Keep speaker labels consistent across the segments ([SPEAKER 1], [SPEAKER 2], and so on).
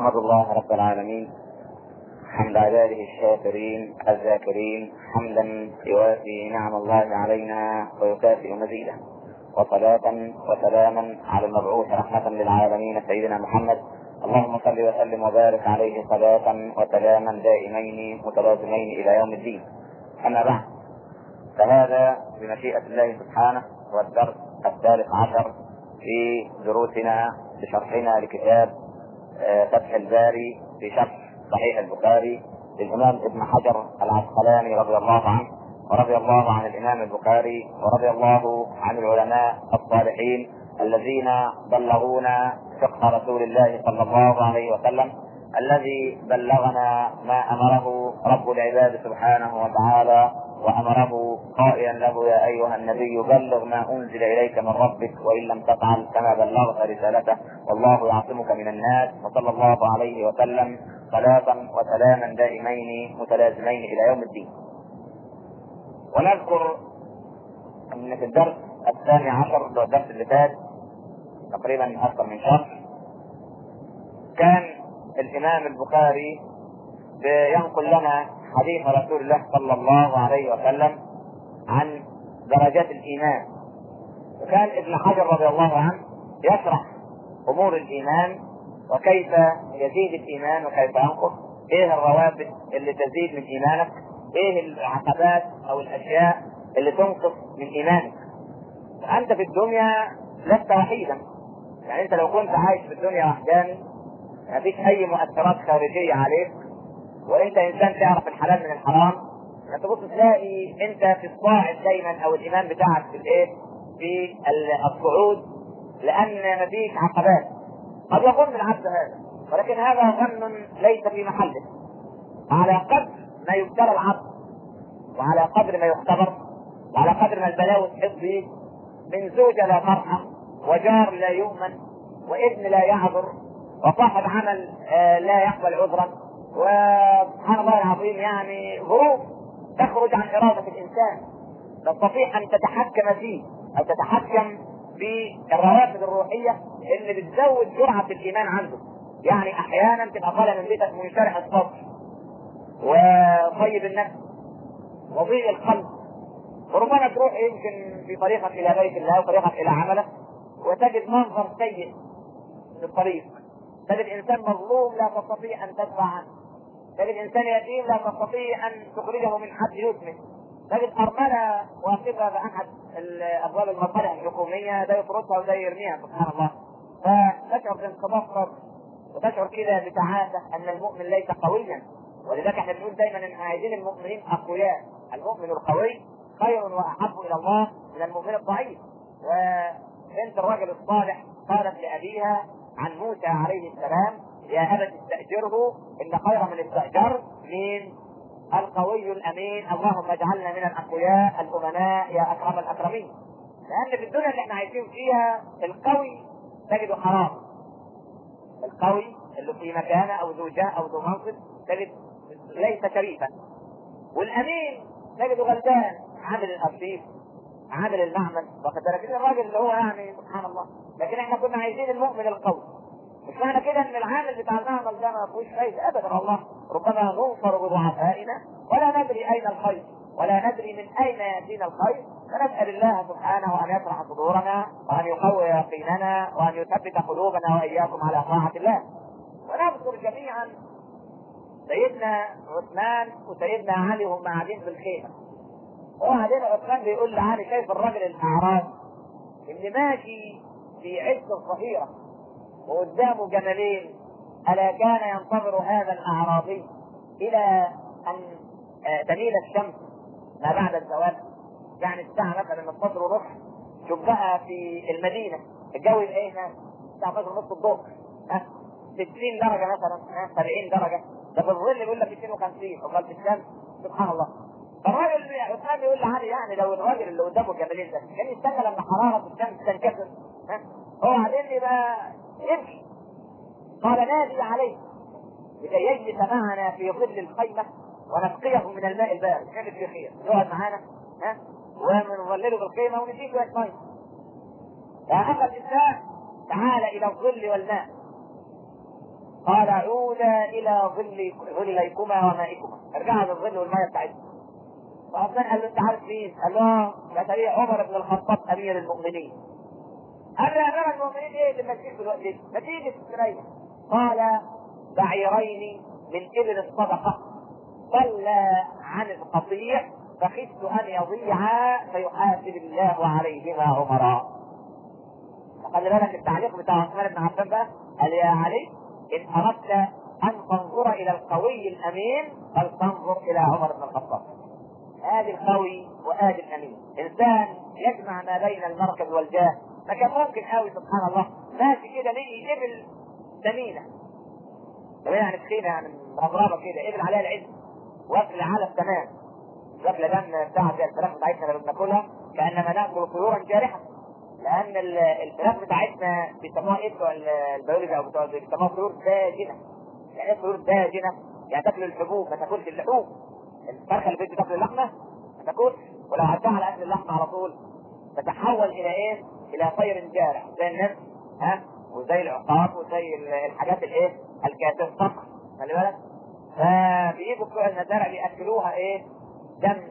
[SPEAKER 1] أحمد الله رب العالمين حمد عباده الشاكرين الذاكرين، حمدا يوافي نعم الله علينا ويكافئ مزيده، وصلاة وسلاما على المبعوث رحمة للعالمين سيدنا محمد. اللهم صل وسلم وبارك عليه صلاة وسلاما دائمين متلازمين إلى يوم الدين. أما بعد، فهذا بمشيئة الله سبحانه هو الدرس 13 في دروسنا بشرحنا لكتاب فتح الباري في شرح صحيح البخاري للإمام ابن حجر العسقلاني رضي الله عنه، ورضي الله عن الإمام البخاري، ورضي الله عن العلماء الصالحين الذين بلغونا فقه رسول الله صلى الله عليه وسلم، الذي بلغنا ما أمره رب العباد سبحانه وتعالى، وأمره قائلا له: يا أيها النبي بلغ ما أنزل إليك من ربك وإن لم تفعل كما بلغت رسالته والله يعصمك من الناس. وصلى الله عليه وسلم صلاة وسلاما دائمين متلازمين إلى يوم الدين. ونذكر أن في الدرس 12 اللي هو الدرس اللي فات تقريبا أكثر من شهر، كان الإمام البخاري بينقل لنا حديث رسول الله صلى الله عليه وسلم عن درجات الإيمان، وكان ابن حجر رضي الله عنه يشرح أمور الإيمان وكيف يزيد الإيمان وكيف ينقص، إيه الروابط اللي تزيد من إيمانك، إيه العقبات أو الأشياء اللي تنقص من إيمانك. أنت في الدنيا لست وحيدا، يعني أنت لو كنت عايش في الدنيا وحداني ما فيش أي مؤثرات خارجية عليك، وانت انسان تعرف الحلال من الحرام، تبص تلاقي انت في الصاعد دايما، او الايمان بتاعك في الايه، في الصعود، لان مفيش عقبات. قد يظن العبد هذا، ولكن هذا ظن ليس في محله. على قدر ما يبتلى العبد، وعلى قدر ما يختبر، وعلى قدر ما البلاوي تحيط به، من زوجة لا ترحم، وجار لا يؤمن، وابن لا يعذر، وصاحب عمل لا يقبل عذرا، وسبحان الله العظيم يعني ظروف تخرج عن إرادة الإنسان تستطيع أن تتحكم فيه أو تتحكم في الروافد الروحية اللي بتزود جرعة الإيمان عنده. يعني أحيانا تبقى طالع من بيتك منشرح الصدر وطيب النفس وضيق القلب، وربما تروح يمكن في طريقك إلى بيت الله وطريقك إلى عملك وتجد منظر سيء في الطريق، تجد إنسان مظلوم لا تستطيع أن تدفع عنه، تجد إنسان يتيم لا تستطيع أن تخرجه من حد يتمه، تجد أرملة واقفة بأحد أبواب المصالح الحكومية، ده يطردها وده يرميها، سبحان الله. فتشعر بانقباض صدر، وتشعر كده بسعادة أن المؤمن ليس قويا. ولذلك احنا بنقول دايما ان عايزين المؤمنين أقوياء، المؤمن القوي خير وأحب إلى الله من المؤمن الضعيف. وبنت الرجل الصالح قالت لأبيها عن موسى عليه السلام: يا أبت استأجره إن خير من استأجر من القوي الأمين، اللهم اجعلنا من الأقوياء الأمناء يا أكرم الأكرمين. لأن في الدنيا اللي احنا عايشين فيها القوي تجده حرام، القوي اللي في مكانه أو ذو جاه أو ذو منصب تجد ليس شريفا، والأمين تجده غلبان، عامل الأرشيف، عامل المعمل، واخد بالك الراجل اللي هو يعني سبحان الله. لكن احنا كنا عايزين المؤمن القوي. مش معنى كده ان العامل بتاع المعمل ده ما فيهوش فايده ابدا، والله ربما ننصر بضعفائنا ولا ندري اين الخير ولا ندري من اين ياتينا الخير، فنسال الله سبحانه ان يشرح صدورنا وان يقوي يقيننا وان يثبت قلوبنا واياكم على طاعه الله. ونذكر جميعا سيدنا عثمان وسيدنا علي وهم قاعدين في الخيمه، وبعدين عثمان بيقول لعلي: كيف الرجل الاعرابي اللي ماشي في عز الظهيره وقدامه جملين، ألا كان ينتظر هذا الأعرابي إلى أن تميل الشمس ما بعد الزوال، يعني الساعة مثلا 12:30، شوف بقى في المدينة الجو يبقى هنا الساعة 12:30 الظهر، 60 درجة مثلا، 70 درجة، ده في الظل يقول لك 52 وقال في الشمس، سبحان الله. فالراجل عثمان بيقول لعلي: يعني لو الراجل اللي قدامه الجمالين ده كان يستنى لما حرارة الشمس تنكسر، هو بعدين يبقى يمشي. قال: نادي عليه لكي يجلس معنا في ظل الخيمة ونسقيه من الماء البارد، نجد في خير يقعد معانا ونظلله بالخيمة ونجيب شوية مية. فأخذ الإنسان: تعال إلى الظل والماء. قال عودا الى ظليكما ومائكما، ارجعوا للظل والماء بتاعتكم. فعثمان قال له انت عارف مين؟ قال له ده تبع عمر بن الخطاب امير المؤمنين. قال له يا امير المؤمنين ايه اللي ماشيين في الوقت ده؟ ما تيجي تستريح. قال بعيرين من ابل الصدقه ضل عن القطيع فخفت ان يضيعا فيحاسب الله عليهما عمرا. فخلي بالك التعليق بتاع عثمان بن عفان بقى، قال يا علي ان اردت ان تنظر الى القوي الامين فلتنظر الى عمر بن الخطاب. ادي القوي وادي الامين، انسان يجمع ما بين المركز والجاه. ما كان ممكن قوي سبحان الله ماشي كده لقي ابل ثمينه، يعني تخينه، يعني ربربه كده، ابل عليها العز واكل على التمام، واكل دم بتاع زي الفراخ بتاعتنا لما بناكلها كانما ناكل طيورا جارحه، لان الفراخ بتاعتنا بيسموها ايه بتوع البيولوجي او بتوع بيسموها طيور داجنه. يعني ايه طيور داجنه؟ يعني تاكل الحبوب ما تاكلش اللحوم. الفرخه اللي بتاكل اللحمه ما تاكلش، ولو عدها على اكل اللحمه على طول تتحول الى ايه؟ الى طير جارح زي النمر، ها، وزي العقاب وزي الحاجات الايه؟ الكاسر الصقر، خلي بالك. فبيجوا بتوع المزارع بياكلوها ايه؟ دم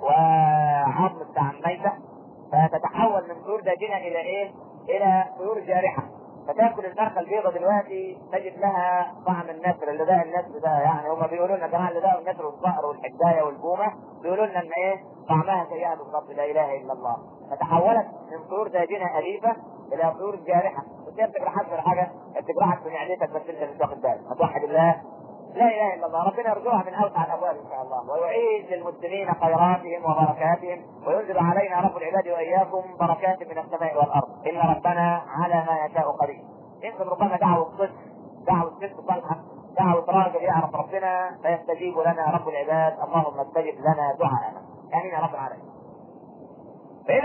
[SPEAKER 1] وعظم بتاع الميته، فتتحول من طيور داجنه الى ايه؟ الى طيور جارحه. فتاكل الفرخه البيضاء دلوقتي تجد لها طعم النسر، اللي ده النسر ده يعني هم بيقولوا لنا جماعه اللي ده النسر والصقر والحدايه والبومه بيقولوا لنا ان ايه؟ طعمها زيها بالضبط، لا اله الا الله. فتحولت من طيور داجنه اليفه الى طيور جارحه، وكيف بتجرحك في حاجه؟ بتجرحك في معدتك بس انت مش واخد بالك. هتوحد الله؟ لا اله الا الله. ربنا يرجوها من اوسع الابواب ان شاء الله، ويعيد للمسلمين خيراتهم وبركاتهم، وينزل علينا رب العباد واياكم بركات من السماء والارض، ان ربنا على ما يشاء قدير. يمكن ربما دعوه صدق، دعوه صدق صالحه، دعوه راجل يعرف ربنا فيستجيب لنا رب العباد. اللهم استجب لنا دعاءنا، امين يا رب العالمين. فإذا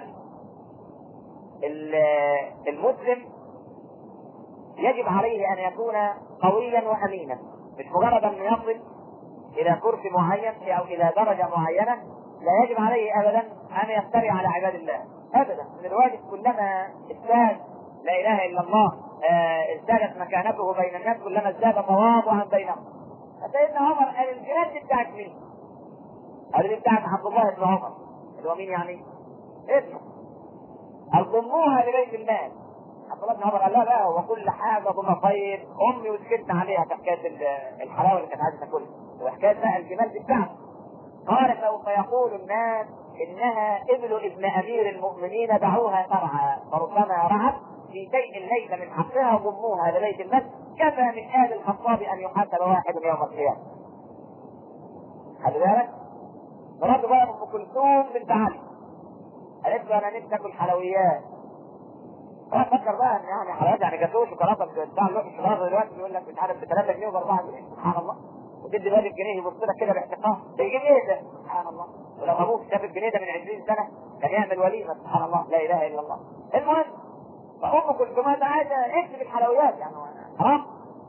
[SPEAKER 1] المسلم يجب عليه ان يكون قويا وامينا، مش مجرد ان يصل الى كرسي معين او الى درجه معينه. لا يجب عليه ابدا ان يفتري على عباد الله ابدا. من الواجب كلما ازداد لا اله الا الله ازدادت مكانته بين الناس، كلما ازداد تواضعا بينهم. فسيدنا عمر قال الجهاد دي بتاعت مين؟ قال دي بتاعت عبد الله بن عمر، اللي هو مين يعني؟ ابنه. قال ضموها لبيت المال. عبد الله بن عمر قال لا لا، هو كل حاجه ضمها طيب، امي وسكتنا عليها في حكايه الحلاوه اللي كانت عايزه تاكلها، وحكايه بقى الجمال دي بتاعته. قال سوف يقول الناس انها ابن ابن امير المؤمنين دعوها ترعى، فربما رعت في شيء ليس من حقها ضموها لبيت المال، كفى من ال الخطاب ان يحاسب واحد يوم القيامه. خلي بالك. مرات بقى ام كلثوم بنت علي قالت له انا نفسي اكل حلويات. فكر بقى ان يعني حلويات يعني جاتوه شوكولاته بتاع اللوح الشوكولاته دلوقتي بيقول لك مش عارف ب 3 جنيه و 4 جنيه، سبحان الله. وتدي بالك جنيه يبص لك كده باحتقار، ده يجيب ايه ده؟ سبحان الله. ولو ابوك شاف الجنيه ده من 20 سنه كان يعمل وليمه، سبحان الله، لا اله الا الله. المهم فام كلثوم عايزه اكتب الحلويات يعني حرام؟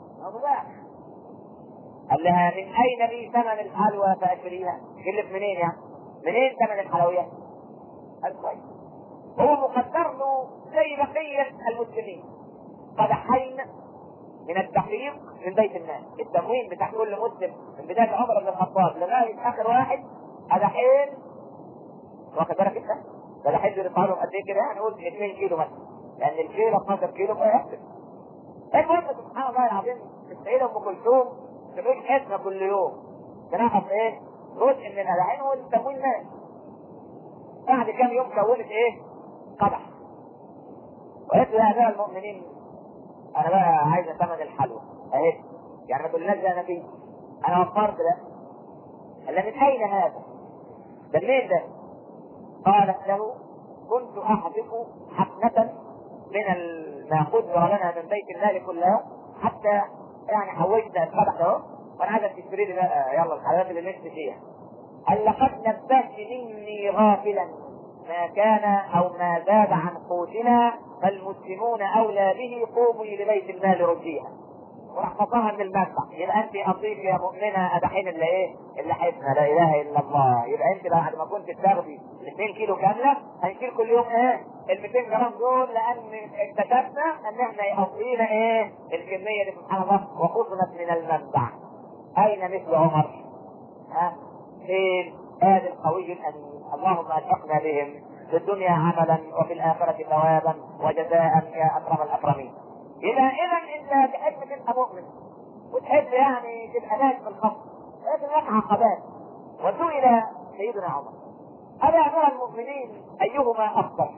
[SPEAKER 1] قال لها من اين لي ثمن الحلوى فاشتريها؟ قلت منين يعني؟ منين ثمن الحلويات؟ قال كويس. هو مقدر له زي بقيه المسلمين قدحين من الدقيق من بيت المال، التموين بتاع كل مسلم من بدايه عمر بن الخطاب لغايه اخر واحد قدحين، واخد بالك انت؟ قدحين دول يطلعوا قد ايه كده؟ يعني قول 2 كيلو مثلا، لان الكيلو 12 كيلو فيحسب. المهم سبحان الله العظيم السيده ام كلثوم تقول حسنه كل يوم تنقص ايه؟ جزء من القدحين والتموين مال. بعد كام يوم كونت ايه؟ قدح. وقالت له يا امير المؤمنين انا بقى عايزه ثمن الحلوى اهي، يعني ما تقولناش ده انا فيه، انا وفرت ده. قال من اين هذا؟ ده منين ده؟ قالت له كنت احذف حفنه من ما قدر لنا من بيت المال كل يوم، حتى يعني حوشت القدح اهو، وانا عايزك تشتري لي بقى يلا الحلويات اللي نفسي فيها. قال لقد نبهت مني غافلا ما كان او ما زاد عن قوتنا، فالمسلمون اولى به، قوموا لبيت المال رديها. وراح حطها من المنبع. يبقى انت اصيل يا مؤمنه ادحين اللي ايه؟ اللي حسنا لا اله الا الله. يبقى انت بعد ما كنت بتاخدي 2 كيلو كامله هنشيل كل يوم ايه؟ ال 200 جرام دول، لان اكتشفنا ان احنا يقضينا ايه؟ الكميه دي سبحان الله وخصمت من المنبع. اين مثل عمر؟ ها؟ فين؟ هذا القوي الامين. اللهم الحقنا بهم في الدنيا عملا وفي الاخره ثوابا وجزاء يا اكرم الاكرمين. اذا انت تحب تبقى مؤمن وتحب يعني تبقى ناس في الخط، لكن لك عقبات. وسئل سيدنا عمر: ألا أمير المؤمنين أيهما أفضل؟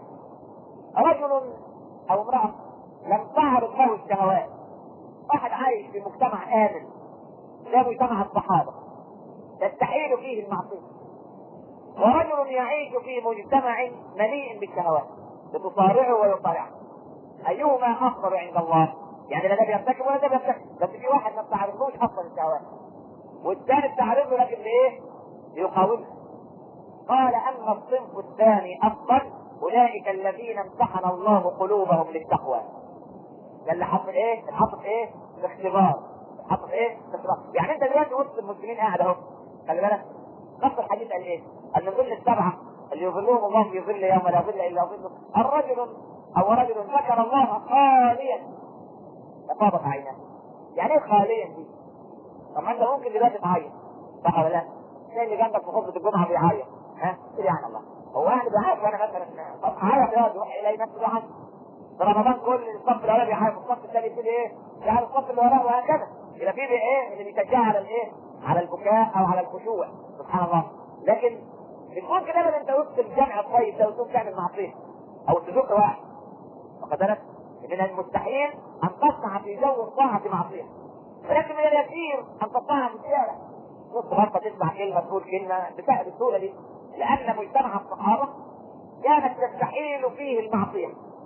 [SPEAKER 1] رجل أو امرأة لم تعرض له الشهوات، واحد عايش في مجتمع آمن لا مجتمع الصحابة تستحيل فيه المعصية، ورجل يعيش في مجتمع مليء بالشهوات بتصارعه ويصارعه. أيهما أفضل عند الله؟ يعني لا ده بيرتكب ولا ده بيرتكب، بس في واحد ما بتعرضلوش أصلا الشهوات والثاني بتعرضه لكن لإيه؟ ليقاومها. قال: أما الصنف الثاني أفضل أولئك الذين امتحن الله قلوبهم للتقوى. ده اللي حط ايه؟ حط ايه؟ الاختبار. حط ايه؟ الاختبار. يعني انت دلوقتي وسط المسلمين قاعد اهو، خلي بالك نص الحديث قال ايه؟ قال من ظل السبعه اللي يظلهم الله في ظل يوم لا ظل الا ظله الرجل او رجل ذكر الله خاليا ففاضت عيناه. يعني ايه خاليا دي؟ طب ما انت ممكن دلوقتي تعيط صح ولا لا؟ زي اللي جنبك في خطبه الجمعه بيعيط، ها؟ سبحان الله. هو انا بيعيط وانا مثلا طب عيط يقعد يروح يلاقي نفسه بيعيط. في رمضان كل الصف الاولاني بيعيط، الصف الثاني يبتدي ايه؟ يعني الصف اللي وراه وهكذا. يبقى في ايه؟ اللي بيشجع على الايه؟ على البكاء او على الخشوع سبحان الله. لكن مش ممكن ابدا انت وسط الجمع الطيب ده وتقوم تعمل معصيه او تزق واحد. واخد بالك؟ من المستحيل ان تصنع في جو الطاعه معصيه، ولكن من اليسير ان تصنعها في الشارع. نص غلطه تسمع كلمه تقول كلمه بسبب السهوله دي، لان مجتمع الصحابه كانت تستحيل فيه المعصيه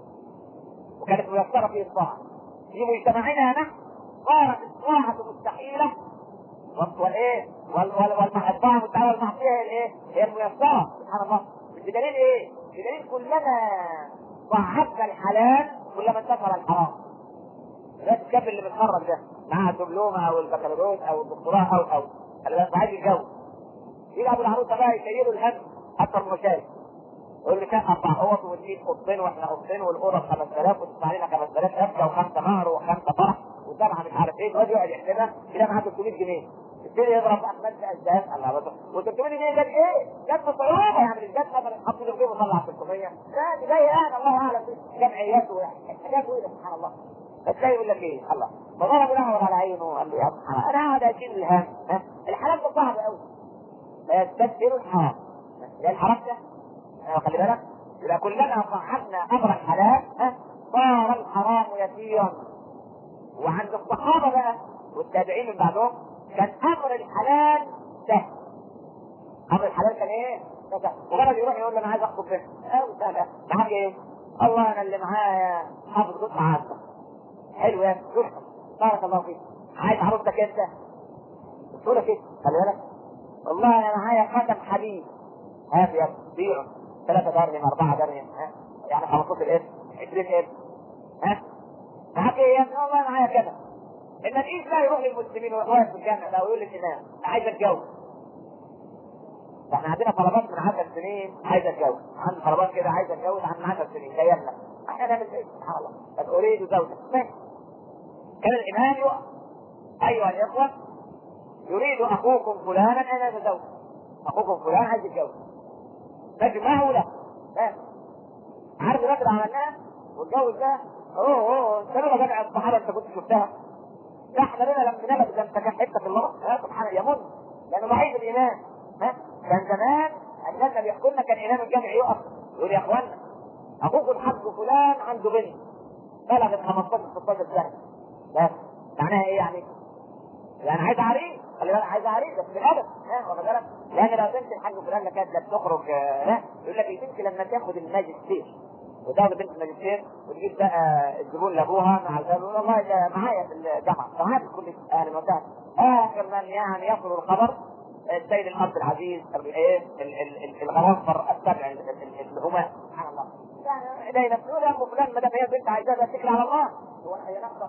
[SPEAKER 1] وكانت ميسره فيه الطاعه. في مجتمعنا نحن صارت الطاعه مستحيله والايه والطاعه والمعصيه هي الايه؟ هي الميسره سبحان الله. بدليل ايه؟ بدليل كلما صعبنا الحلال كلما انتشر الحرام. لا تتكفل اللي بيتخرج ده معاه الدبلومه او البكالوريوس او الدكتوراه او خلي بالك عايز يتجوز، يجي ابو العروسه بقى يشيله الهم اكثر من مشاكل. يقول لي كان 4 اوض ونجيب اوضتين واحنا اوضتين والاوضه ب 5000 وتدفع لنا 5000 ابكى و5 مهر و5 فرح و7 مش عارف ايه. الواد يقعد يحسبها كده معاه 300 جنيه يبتدي يضرب بقى في مادة اسداد الله بطل و300 جنيه جت ايه؟ جت بصعوبه يعني مش جت مثلا حط له جيبه وطلع 600 لا دي جايه انا الله اعلم جمعيات وحاجات وإيه سبحان الله. بس جاي يقول لك ايه؟ الله فضرب له على عينه وقال له يا سبحان الله انا قاعد اشيل الهم الحلال ده صعب قوي لا يستسهل الحرام. يعني الحرام ده خلي بالك إذا كلنا صعبنا أمر الحلال صار الحرام يسيرا. وعند الصحابة بقى والتابعين من بعدهم كان أمر الحلال سهل. أمر الحلال كان إيه؟ سهل. مجرد يروح يقول له أنا عايز أخطب بنت سهل. معاك إيه؟ الله أنا اللي معايا حافظ قطعة عزة حلو يا روح بارك الله فيك. عايز عروستك أنت تقول لك إيه؟ خلي بالك والله أنا معايا خاتم حديد هات يا بيعه 3 درهم 4 درهم يعني 15 اسم 20 اسم معاك ايه يا ابني؟ والله معايا كذا. النبي لا يروح للمسلمين ويروح في الجامع ده ويقول للامام عايز اتجوز. احنا عندنا طلبات من 10 سنين عايز اتجوز، عندي طلبات كده عايز اتجوز عن 10 سنين جايه لنا احنا نعمل ايه؟ سبحان الله بس اريد زوجة ماشي. كان الامام يقف ايها الاخوه يريد اخوكم فلانا ان يتزوج. اخوكم فلان عايز يتجوز تجمعه له عارف الراجل عملناها والجوز ده انت لما جمع الصحابه انت كنت شفتها ده احنا لنا لما نبت لم تكن حته في الله سبحان الله يمن لانه ضعيف الايمان كان زمان الناس بيحكوا لنا كان امام الجامع يقف يقول يا اخوانا اخوكم الحاج فلان عنده بنت بلغت 15 16 سنه بس معناها ايه يعني؟ يعني عايز عريس خلي بالك عايز عريس بس بالادب واخد بالك لان لو بنت الحاج فلان كانت لا تخرج يقول لك البنت لما تاخد الماجستير وتاخد بنت الماجستير وتجيب بقى الزبون لابوها مع الزبون والله ده معايا في الجامعه معايا في كل اهل وسهلا اخر من يعني يصل الخبر السيد الاب العزيز الغوافر السبع اللي هما سبحان الله يعني الى نفسه يا ام فلان ما دام هي بنت عايزاها تتكل على الله هو هي نقطه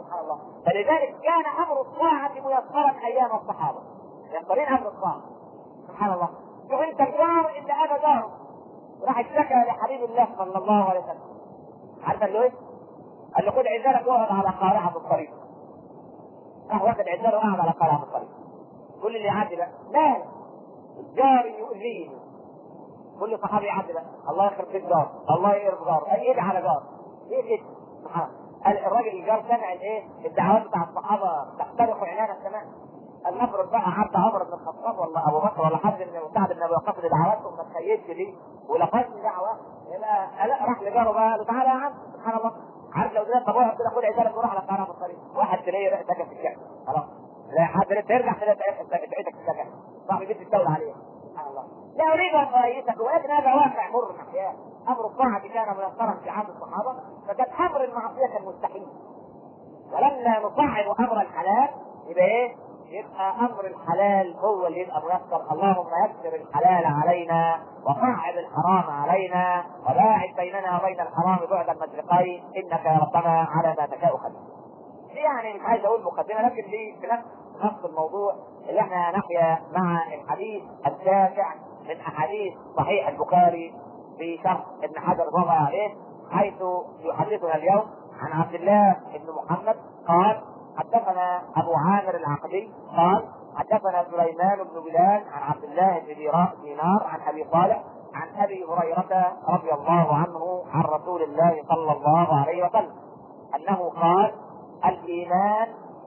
[SPEAKER 1] سبحان الله. فلذلك كان امر الطاعه ميسرا ايام الصحابه، يسرين امر الطاعه. سبحان الله. شوف انت الجار اللي ابى جاره راح اشتكى لحبيب الله صلى الله عليه وسلم، عارف قال له ايه؟ قال له خد عزالك واقعد على قارعه الطريق. راح واخد عزاله وقعد على قارعه الطريق. كل اللي يعدي بقى مال جاري يؤذيني، كل صحابي يعدي بقى الله يخرب بيت جار، الله يقرب جار، قال يدعي على جار. ايه كده؟ سبحان الله. قال الراجل الجار سمع الايه؟ الدعوات بتاع الصحابه تخترق عنان السماء. قال نفرض بقى عدى عمر بن الخطاب ولا ابو بكر ولا حد من سعد بن ابي وقاص لدعواتهم ما تخيلش دي ولفظني دعوه، يبقى لا راح لجاره بقى قال له تعالى يا عم. سبحان الله. عارف لو دلوقتي ابويا كده خد عزالك وروح على قناه الطريق، واحد تلاقيه رأسك في الشارع خلاص لا حد ترجع تلاقي تعيتك في الشارع صاحب بيت الدوله عليه. سبحان الله. لا اريد ان اؤيدك ولكن هذا واقع مر احيانا. امر الطاعه كان ميسرا في عهد الصحابه، فكان امر المعصيه كان مستحيل. ولما نصعب امر الحلال يبقى ايه؟ يبقى امر الحلال هو اللي يبقى ميسر. اللهم يسر الحلال علينا وصعب الحرام علينا وباعد بيننا وبين الحرام بعد المشرقين انك يا ربنا على ما تشاء قدير. يعني مش عايز اقول مقدمه لكن دي في نفس الموضوع اللي احنا نحيا مع الحديث التاسع من احاديث صحيح البخاري في شرح ابن حجر رضي عليه، حيث يحدثنا اليوم عن عبد الله بن محمد قال حدثنا ابو عامر العقدي قال حدثنا سليمان بن بلال عن عبد الله بن دينار عن ابي صالح عن ابي هريره رضي الله عنه عن رسول الله صلى الله عليه وسلم انه قال الايمان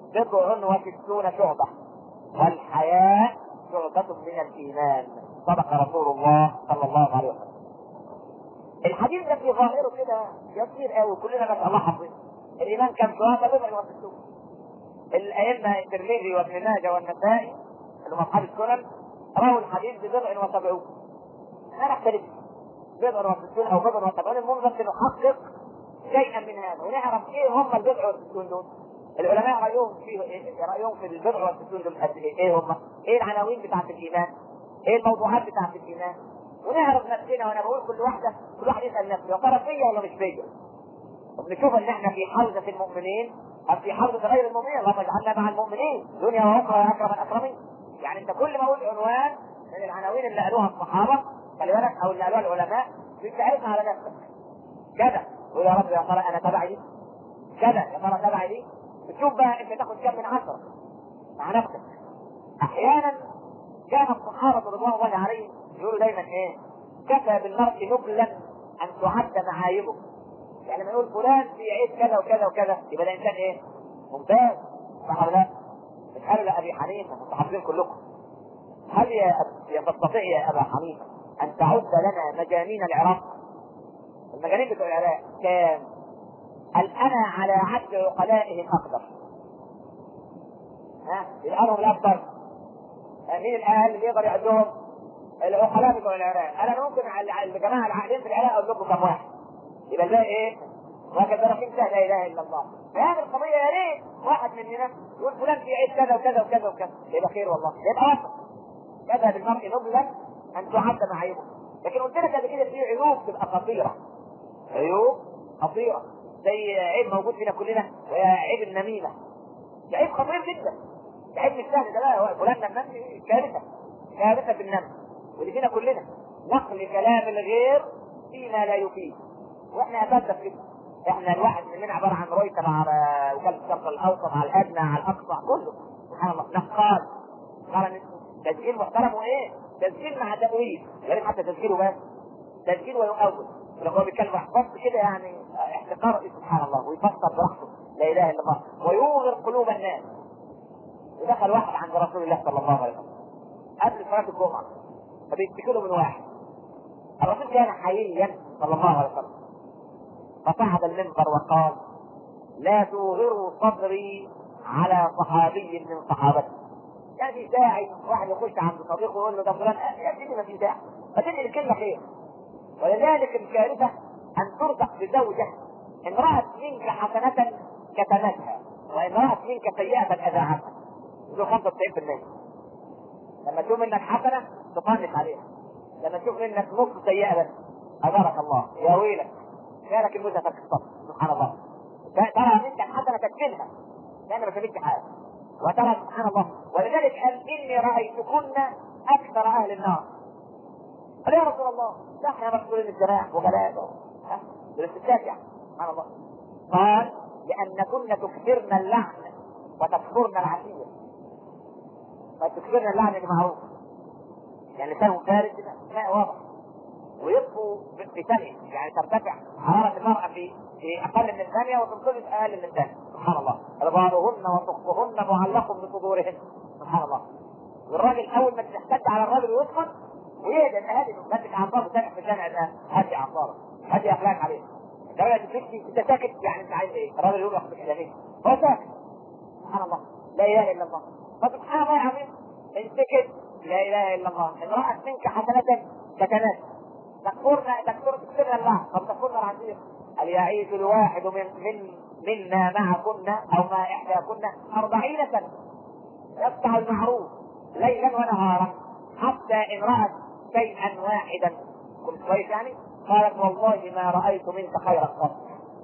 [SPEAKER 1] 69 شعبه والحياء شعبه من الايمان. صدق رسول الله صلى الله عليه وسلم. الحديث ده في ظاهره كده يصير قوي كلنا ما شاء الله حافظين. الايمان كم شعبه؟ 69. الائمه الترمذي وابن ماجه والنسائي اللي هم اصحاب السنن رووا الحديث ب70 و70. لا نختلف 69 او 70. المهم بس نحقق شيئا من هذا ونعرف ايه هم ال69 دول. العلماء رايهم فيه ايه؟ رايهم في ال69 دول ايه هم؟ ايه العناوين بتاعت الايمان؟ ايه الموضوعات بتاعت الايمان؟ ونعرف نفسنا. وانا بقول كل واحد يسال نفسه يا ترى فيا ولا مش فيا؟ وبنشوف ان احنا في حوزه المؤمنين او في حوزه غير المؤمنين. اللهم اجعلنا مع المؤمنين دنيا واخرى يا اكرم الاكرمين. يعني انت كل ما اقول عنوان من العناوين اللي قالوها الصحابه خلي بالك او اللي قالوها العلماء بتعرفها على نفسك كذا. قول يا رب يا ترى انا تبعي دي كذا، يا ترى تبعي دي. بتشوف بقى انت تاخد كم من 10 مع نفسك. احيانا كان الصحابه رضوان الله عليهم يقولوا دايما ايه؟ كفى بالمرء نبلا ان تعد معايبه. يعني لما يقول فلان في عيد كذا وكذا وكذا يبقى ده انسان ايه؟ ممتاز. صح ولا لا؟ مش قالوا لابي حنيفه انتوا حافظين كلكم. هل تستطيع يا ابا حنيفه ان تعد لنا مجانين العراق؟ المجانين بتوع العراق كام؟ قال انا على عد عقلائهم اقدر. ها؟ الامر الاكبر مين الاقل اللي يقدر يعدهم؟ العقلاء بتوع العراق. انا ممكن على الجماعه العاقلين في العراق اقول لكم كم واحد يبقى زي ايه؟ واحد درجين لا اله الا الله. هذه القضيه يا ريت واحد مننا يقول فلان في عيد كذا وكذا وكذا وكذا يبقى خير والله يبقى وسط. كذا بالمرء نبلا ان تعد معايبه. لكن قلت لك قبل كده في عيوب تبقى خطيره. عيوب خطيره زي عيب موجود فينا كلنا وهي عيب النميمه. ده عيب خطير جدا. ده عيب مش سهل. ده بقى فلان نمام كارثه بالنمل واللي فينا كلنا نقل كلام الغير فيما لا يفيد. واحنا اساسا كده احنا الواحد مننا عباره عن رويتر على وكاله الشرق الاوسط على الادنى على الاقصى كله سبحان الله نقال. قال تسجيل محترم وايه؟ تسجيل مع تأويل يا ريت حتى تسجيله بس تسجيل ويؤول. لو هو بيتكلم بس كده يعني احتقار سبحان الله ويفسر براحته لا اله الا الله ويوغر قلوب الناس. ودخل واحد عند رسول الله صلى الله عليه وسلم قبل صلاه الجمعه فبيشتكي له من واحد. الرسول كان حييا صلى الله عليه وسلم فصعد المنبر وقال لا توغروا صدري على صحابي من صحابتي. يعني في داعي واحد يخش عند صديقه ويقول له ده فلان يا سيدي ما في داعي فتنقل الكلمه خير. ولذلك الكارثه ان ترزق بزوجه ان رأت منك حسنه كتمتها وان رأت منك سيئه اذاعتها. له 95%. لما تشوف منك حسنه تطنش عليها. لما تشوف منك نص سيئه بس أبارك الله يا ويلك كانك الموزة في الصف سبحان الله. ترى منك حسنة تكفلها لأن ما سمعتش حاجة. وترى سبحان الله، ولذلك قال إني رأيتكن أكثر أهل النار. قال يا رسول الله لا احنا مسؤولين الجناح وغلابة بالاستشهاد يعني سبحان الله. قال لأنكن تكثرن اللعن وتكفرن العشية. فتكثرن اللعن دي معروف، يعني لسانهم خارج كده ماء واضح، ويطفوا في ثانية، يعني ترتفع حرارة المرأة في أقل من ثانية وتنقلب أقل من ثانية سبحان الله. أدبارهن وسقهن معلق بصدورهن سبحان الله. والراجل أول ما تحتج على الراجل ويسكت ويهدى ان هذه مسك اعصابه سامع في الجامع ده، هدي اعصابك هدي اخلاق عليه. الجامع تمشي انت ساكت، يعني انت عايز ايه؟ الراجل يقول ياخد الكلامين هو ساكت سبحان الله. لا اله الا الله. فسبحان الله العظيم ان سكت لا اله الا الله. ان رأت منك حسنة كتنات تكفرنا الله طب تكفرنا العزيز. قال يعيش الواحد منا معكن او مع احداكن 40 سنة يقطع المعروف ليلا ونهارا حتى ان رأت شيئا واحدا كنت كويس يعني قالت والله ما رأيت منك خيرا قط.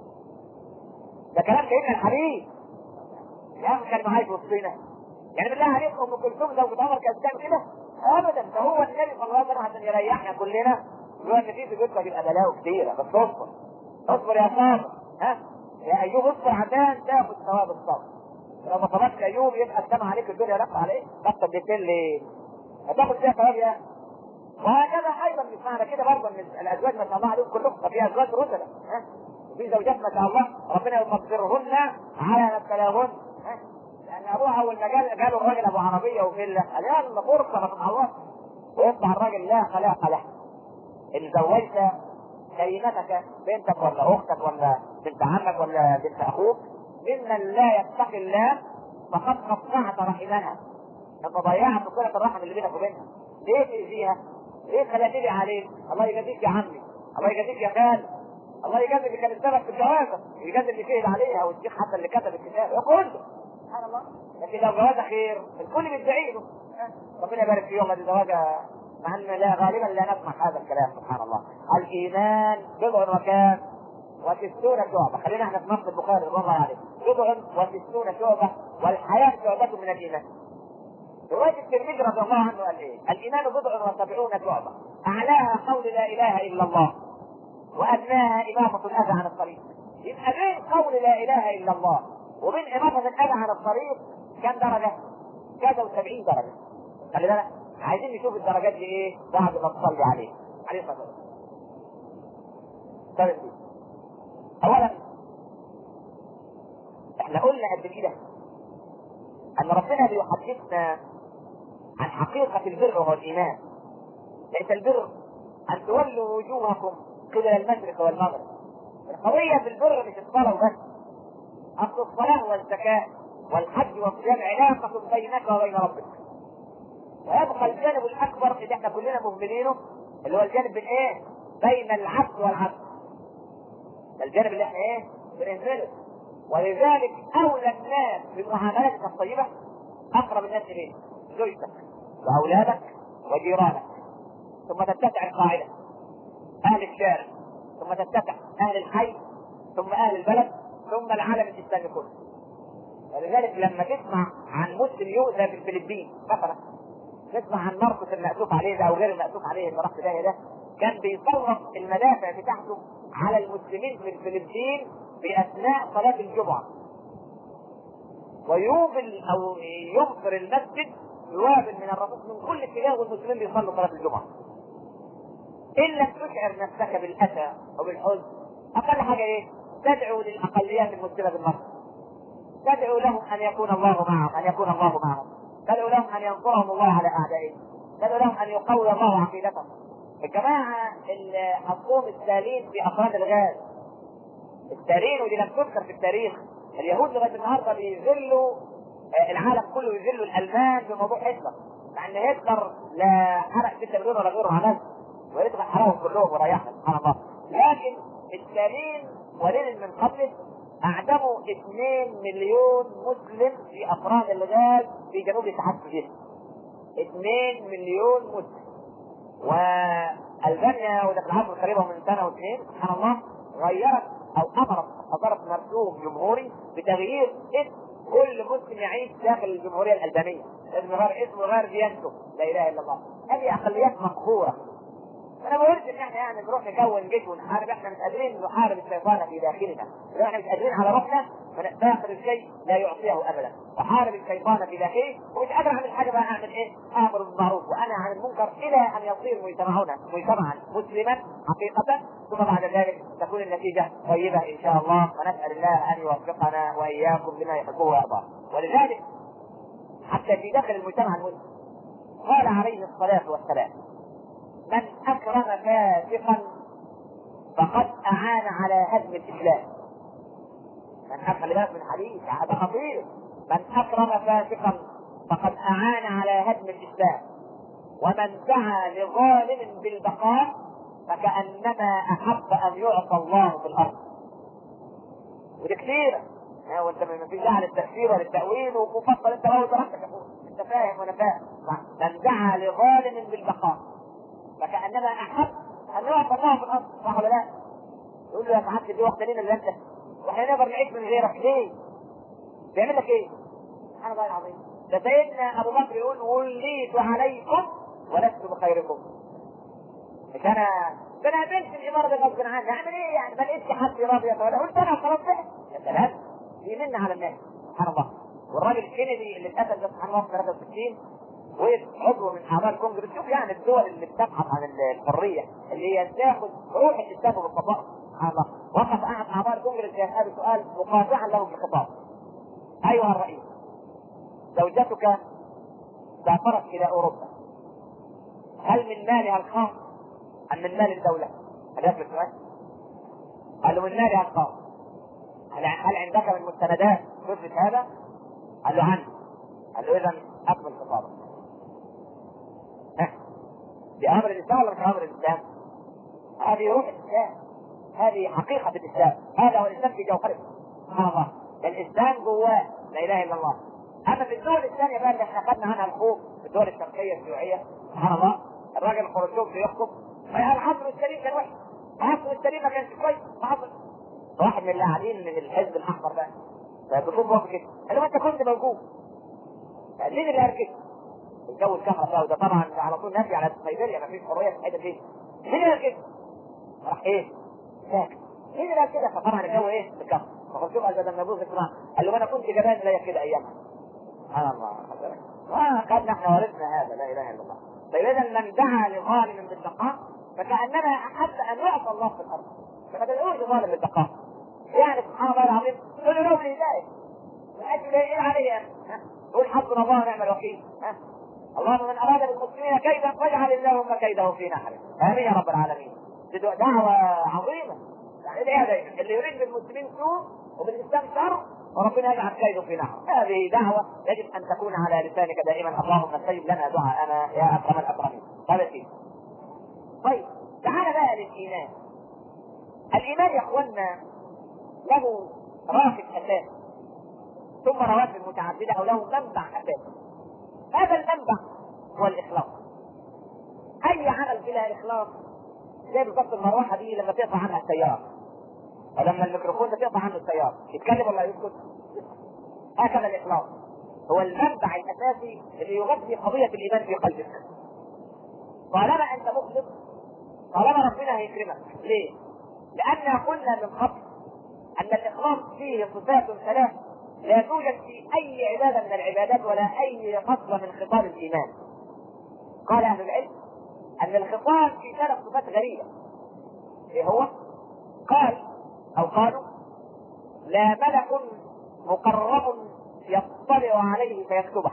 [SPEAKER 1] ده كلام سيدنا الحبيب يا كان معايا في وسطينا. يعني بالله عليكم ام كلثوم لو بتعمر كذاب كده ابدا. ده هو النبي صلى الله عليه وسلم عشان يريحنا كلنا يقول ان في بيوتنا بيبقى بلاوي كتيره بس اصبر يا صابر. ها يا ايوب اصبر عشان تاخد ثواب الصبر. لو ما صبرتش ايوب يبقى السماء عليك الدنيا لفه على ايه؟ لفه اديتين ليه؟ هتاخد فيها ثواب يا اخي. وهكذا ايضا بمعنى كده برضه ان الازواج ما شاء الله عليهم كلهم ففي ازواج رسلا وفي زوجات ما شاء الله ربنا يقدرهن على ما ابتلاهن. لان ابوها اول ما قالوا الراجل ابو عربيه وفيلا قال يلا فرصه ما تتعوضش ويطلع الراجل لا خلاق له. ان زوجت كريمتك بنتك ولا اختك ولا بنت عمك ولا بنت اخوك ممن لا يتقي الله فقد قطعت رحمها. انت ضيعت صله الرحم اللي بينك وبينها. ليه تاذيها؟ ليه خليتني عليك؟ الله يجازيك يا عمي، الله يجازيك يا خالد، الله يجازي اللي كان السبب في الجوازه، يجازي اللي شهد عليها والشيخ حتى اللي كتب الكتاب يقول له سبحان الله. لكن لو جوازه خير الكل بيدعي له ربنا يبارك فيه والله دي زواجه. مع ان لا غالبا لا نسمع هذا الكلام سبحان الله. الايمان بضع وكان وستون شعبة. خلينا احنا في نص البخاري رضي الله عليه بضع وستون شعبة والحياة شعبة من الإيمان. رواية الترمذي رضي الله عنه قال ايه؟ الإيمان بضع وسبعون شعبة أعلاها قول لا إله إلا الله وأدناها إماطة الأذى عن الطريق. يبقى بين قول لا إله إلا الله وبين إماطة الأذى عن الطريق كم درجة؟ 73 درجة. خلي بالك عايزين نشوف الدرجات دي ايه بعد ما تصلي عليه الصلاة والسلام. اولا احنا قلنا قبل كده ان ربنا بيحدثنا عن حقيقة البر وهو الايمان. ليس البر ان تولوا وجوهكم قبل المشرق والمغرب. القضية في البر مش الصلاة وبس. اصل الصلاة والزكاة والحج والصيام علاقة بينك وبين ربك. ويبقى الجانب الاكبر اللي احنا كلنا مهملينه اللي هو الجانب الايه بين العبد والعبد. الجانب اللي احنا ايه بنهمله. ولذلك اولى الناس بمعاملتك الطيبه اقرب الناس اليك زوجتك واولادك وجيرانك ثم تتبع القاعده اهل الشارع ثم تتبع اهل الحي ثم اهل البلد ثم العالم الاسلامي كله. ولذلك لما تسمع عن مسلم يؤذى في الفلبين مثلا نسمع عن مرقس المأسوف عليه ده او غير المأسوف عليه اللي راح في ده كان بيصرف المدافع بتاعته على المسلمين في الفلبين في اثناء صلاة الجمعة ويوبل او يمطر المسجد يوابل من الرصاص من كل اتجاه والمسلمين بيصلوا صلاة الجمعة. ان لم تشعر نفسك بالاسى او بالحزن اقل حاجة ايه تدعو للاقليات المسلمة بالنصر. تدعو لهم ان يكون الله معهم تدعو لهم ان ينصرهم الله على اعدائهم. تدعو لهم ان يقوي الله عقيدتهم. الجماعة اللي حطوهم السالين في افراد الغاز السالين ودي لم تذكر في التاريخ. اليهود لغايه النهارده بيذلوا العالم كله يذلوا الالمان بموضوع هتلر مع ان هتلر لا حرق 6 مليون ولا غيره عمل ويا ريت حرقهم كلهم وريحنا سبحان الله. لكن السالين وليل من قبله اعدموا 2 مليون مسلم في افراد الغاز في جنوب الاتحاد السوفيتي. 2 مليون مسلم. والبانيا وده في العصر القريبه من سنه واثنين سبحان الله غيرت او اصدرت مرسوم جمهوري بتغيير اسم كل مسلم يعيش داخل الجمهوريه الالبانيه، اسمه غير ديانته، لا اله الا الله. هذه اقليات مقهوره. انا ما قلتش ان احنا يعني نروح نكون جيش ونحارب، احنا مش قادرين نحارب الشيطان في داخلنا، احنا مش قادرين على روحنا فناخذ الشيء لا يعطيه ابدا، وحارب الشيطان في داخلي، ومش قادر اعمل حاجه بقى اعمل ايه؟ امر بالمعروف وانا عن المنكر الى ان يصير مجتمعا مسلما حقيقه، ثم بعد ذلك تكون النتيجه طيبه ان شاء الله، ونسال الله ان يوفقنا واياكم لما يحبه ويرضاه. ولذلك حتى في داخل المجتمع المسلم قال عليه الصلاه والسلام: من اكرم فاسقا فقد اعان على هدم الاسلام. من اكرم من حديث هذا خطير. من اكرم فاسقا فقد اعان على هدم الاسلام، ومن دعا لظالم بالبقاء فكانما احب ان يعطى الله في الارض. ودي كثيره، وانت ما فيش داعي للتفسير ولا للتاويل، وفصل انت اول براحتك، انت فاهم وانا فاهم. من دعا لظالم بالبقاء فكانما احب ان يعطى الله في الارض، صح ولا لا؟ يقول له يا سعادتي دي وقت لنا اللي انت، واحنا نقدر نعيش من غيرك ليه؟ بيعمل لك ايه؟ سبحان الله العظيم. ده سيدنا ابو بكر يقول: وليت عليكم ولست بخيركم. مش انا قابلت الاماره دي غصب عني، اعمل ايه يعني؟ ما لقيتش حد راضي ولا قلت انا خلاص بقى. يا سلام، دي منا على الناس، سبحان الله. والراجل كينيدي اللي اتقتل ده سبحان الله في 63 وقف عضو من اعضاء الكونجرس. شوف يعني الدول اللي بتبحث عن الحريه، اللي هي تاخذ روح الاسلام بالقضاء، سبحان الله. وقف احد اعضاء الكونجرس يسال سؤال مقاطعا له في الخطاب: ايها الرئيس، زوجتك سافرت الى اوروبا، هل من مالها الخاص ام من مال الدوله؟ هل يثبت السؤال؟ قال له: من مالها الخاص. هل عندك من مستندات تثبت هذا؟ قال له: عندي. قال له: اذا اقبل خطابك. بأمر الإسلام ولا مش أمر الإسلام؟ هذه روح الإسلام، هذه حقيقة الإسلام، هذا هو الإسلام في جوهره، سبحان الله. الإسلام جواه، لا إله إلا الله. أما في الدول الثانية بقى اللي احنا خدنا عنها الخوف، في الدول الشرقية الشيوعية، سبحان الله، الراجل خروشوف يخطب العصر السليم كان وحش، العصر السليم ما كانش كويس، واحد من اللي قاعدين من الحزب الأحمر بقى بيطلب وقت كده، قال له: أنت كنت موجود، مين اللي قال كده؟ الجو الكهرباء بقى، وده طبعا على طول نافي على سيبيريا، ما فيش حريه في الحته دي. مين اللي قال كده؟ راح ايه؟ ساكت. مين اللي قال كده؟ فطبعا الجو ايه؟ الكهرباء. فقلت له: قال: لما يبوظ القران. قال له: انا كنت جبان زيك كده ايامها. سبحان الله. خدنا احنا ورثنا هذا، لا اله الا الله. طيب اذا من دعا لظالم بالبقاء فكانما احب ان يعطى الله في الارض، فما تدعوش لظالم بالبقاء. يعني سبحان الله العظيم، قل له بالهدايه. الاجل ايه عليه يا اخي؟ قول: حسبنا الله ونعم الوكيل. اللهم من اراد بالمسلمين كيدا فاجعل اللهم كيده في نحره. امين يا رب العالمين. دي دعوه عظيمه. يعني هذا اللي يريد بالمسلمين سوء وبالاسلام شر وربنا يجعل كيده في نحره. هذه دعوه يجب ان تكون على لسانك دائما: اللهم استجب لنا دعاءنا يا اكرم الاكرمين. هذا شيء. طيب تعال بقى للايمان. الايمان يا اخوانا له رافد اساسي ثم رواتب متعدده، او له منبع اساسي. هذا المنبع هو الاخلاص. اي عمل بلا اخلاص زي بالضبط المروحه دي لما تقطع عنها السياره، ولما الميكروفون ده تقطع عنه السياره يتكلم ولا يسكت؟ هكذا الاخلاص هو المنبع الاساسي اللي يغذي قضيه الايمان في قلبك. طالما انت مخلص، طالما ربنا هيكرمك. ليه؟ لان قلنا من قبل ان الاخلاص فيه صفات ثلاث لا توجد في اي عباده من العبادات ولا اي خصله من خصال الايمان. قال اهل العلم ان الخصال في ثلاث صفات غريبه. ايه هو؟ قالوا: لا ملك مقرب يطلع عليه فيكتبه.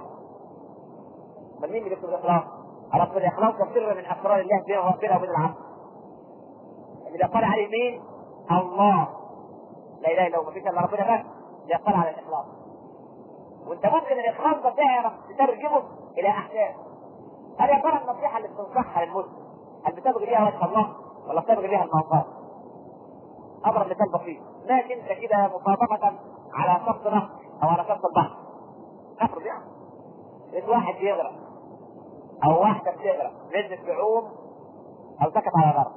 [SPEAKER 1] من مين اللي يكتب الاخلاص؟ رب الاخلاص سر من اسرار الله بينه وبين العبد. اللي يطلع عليه مين؟ الله، لا اله الا هو، مفيش الا ربنا بس يطلع على الاخلاص. وانت ممكن الاخلاص ده تعرف تترجمه الى احكام. هل يا ترى النصيحه اللي بتنصحها للمسلم هل بتبغي بيها وجه الله ولا بتبغي بيها المنصات؟ اضرب مثال بسيط: ماشي انت كده مصادفه على شط نهر او على شط البحر، نفرض يعني لقيت واحد بيغرق او واحده بتغرق، نزلت تعوم او سكت على غرق،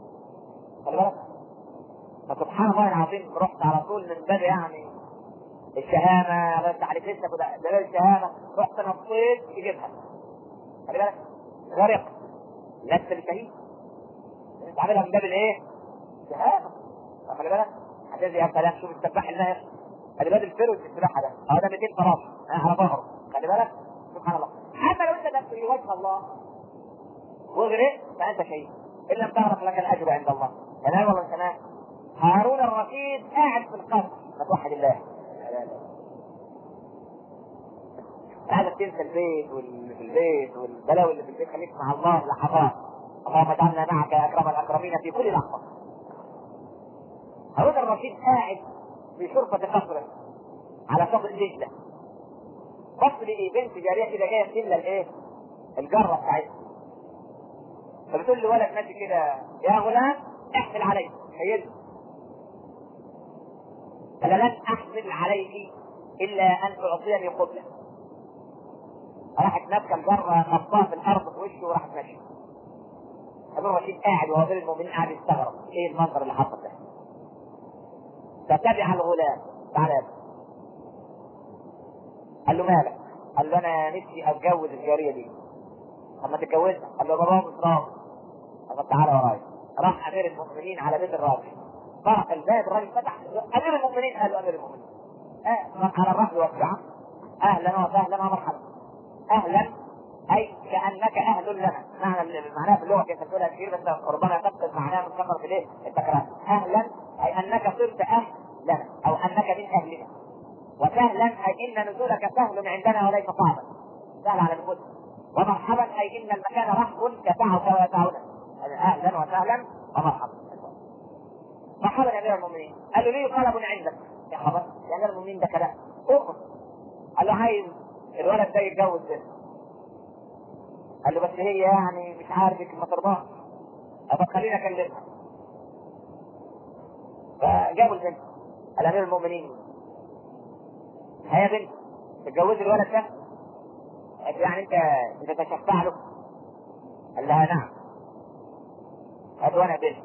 [SPEAKER 1] خلي بالك. فسبحان الله العظيم رحت على طول من باب يعني الشهامه الله يفتح عليك لسه كده دلال الشهامه، رحت نطيت يجيبها. خلي بالك غرق لست بشهيد، انت عاملها من باب الايه؟ شهامه. خلي بالك هتنزل يا سلام، شوف السباح الماهر خلي بالك الفيروز في السباحه ده ده 200 فرس على ظهره، خلي بالك سبحان الله. اما لو انت نفسك في وجه الله وغرقت فانت شهيد ان لم تعرف لك الاجر عند الله. تمام ولا تمام؟ هارون الرشيد قاعد في القبر ما توحد الله. عايزك تنسى البيت واللي في البيت والبلاوي اللي في البيت، خليك مع الله لحظات. اللهم اجعلنا معك يا اكرم الاكرمين في كل لحظه. هارون الرشيد قاعد في شرفه قصره على شاطئ دجله، بص لي بنت جاريه كده جايه تملى الايه؟ الجره بتاعتها. فبتقول لي ولد ماشي كده يا غلام احمل علي، تخيل انا لن احمل عليك الا ان تعطيني قبله. راحت ماسكه الجره خبطها في الارض في وشه وراحت ماشيه. هارون الرشيد قاعد وهو غير المؤمنين قاعد يستغرب ايه المنظر اللي حصل ده. فتبع الغلام تعالى قال له مالك؟ قال له انا نفسي اتجوز الجاريه دي. اما تتجوزها قال له بابا مصراف. قال تعالى ورايا. راح امير المؤمنين على بيت الراجل، طرق الباب، الراجل فتح. امير المؤمنين قال له امير المؤمنين على الرحل والسعه اهلا وسهلا ومرحبا. اهلا اي كانك اهل لنا، معناها في اللغه كيف تقولها كثير بس ربما تفقد معناها من كثره الايه؟ التكرار. اهلا اي انك صرت اهل لنا او انك من اهلنا، وسهلا اي ان نزولك سهل عندنا وليس صعبا، سهل على الكل. ومرحبا اي ان المكان رحب يسعك ويسعنا. اهلا وسهلا ومرحبا. مرحبا يا امير المؤمنين. قال له ليه طلب عندك يا خبر يا امير المؤمنين؟ ده كلام اخر. قال له عايز الولد ده يتجوز ده. قال له بس هي يعني مش عارفك ما ترضاش. طب خليني اكلمها. فجابوا البنت. قال امير المؤمنين هيا بنت تتجوزي الولد ده؟ يعني انت تتشفع له؟ قال لها نعم. قال وانا بنت.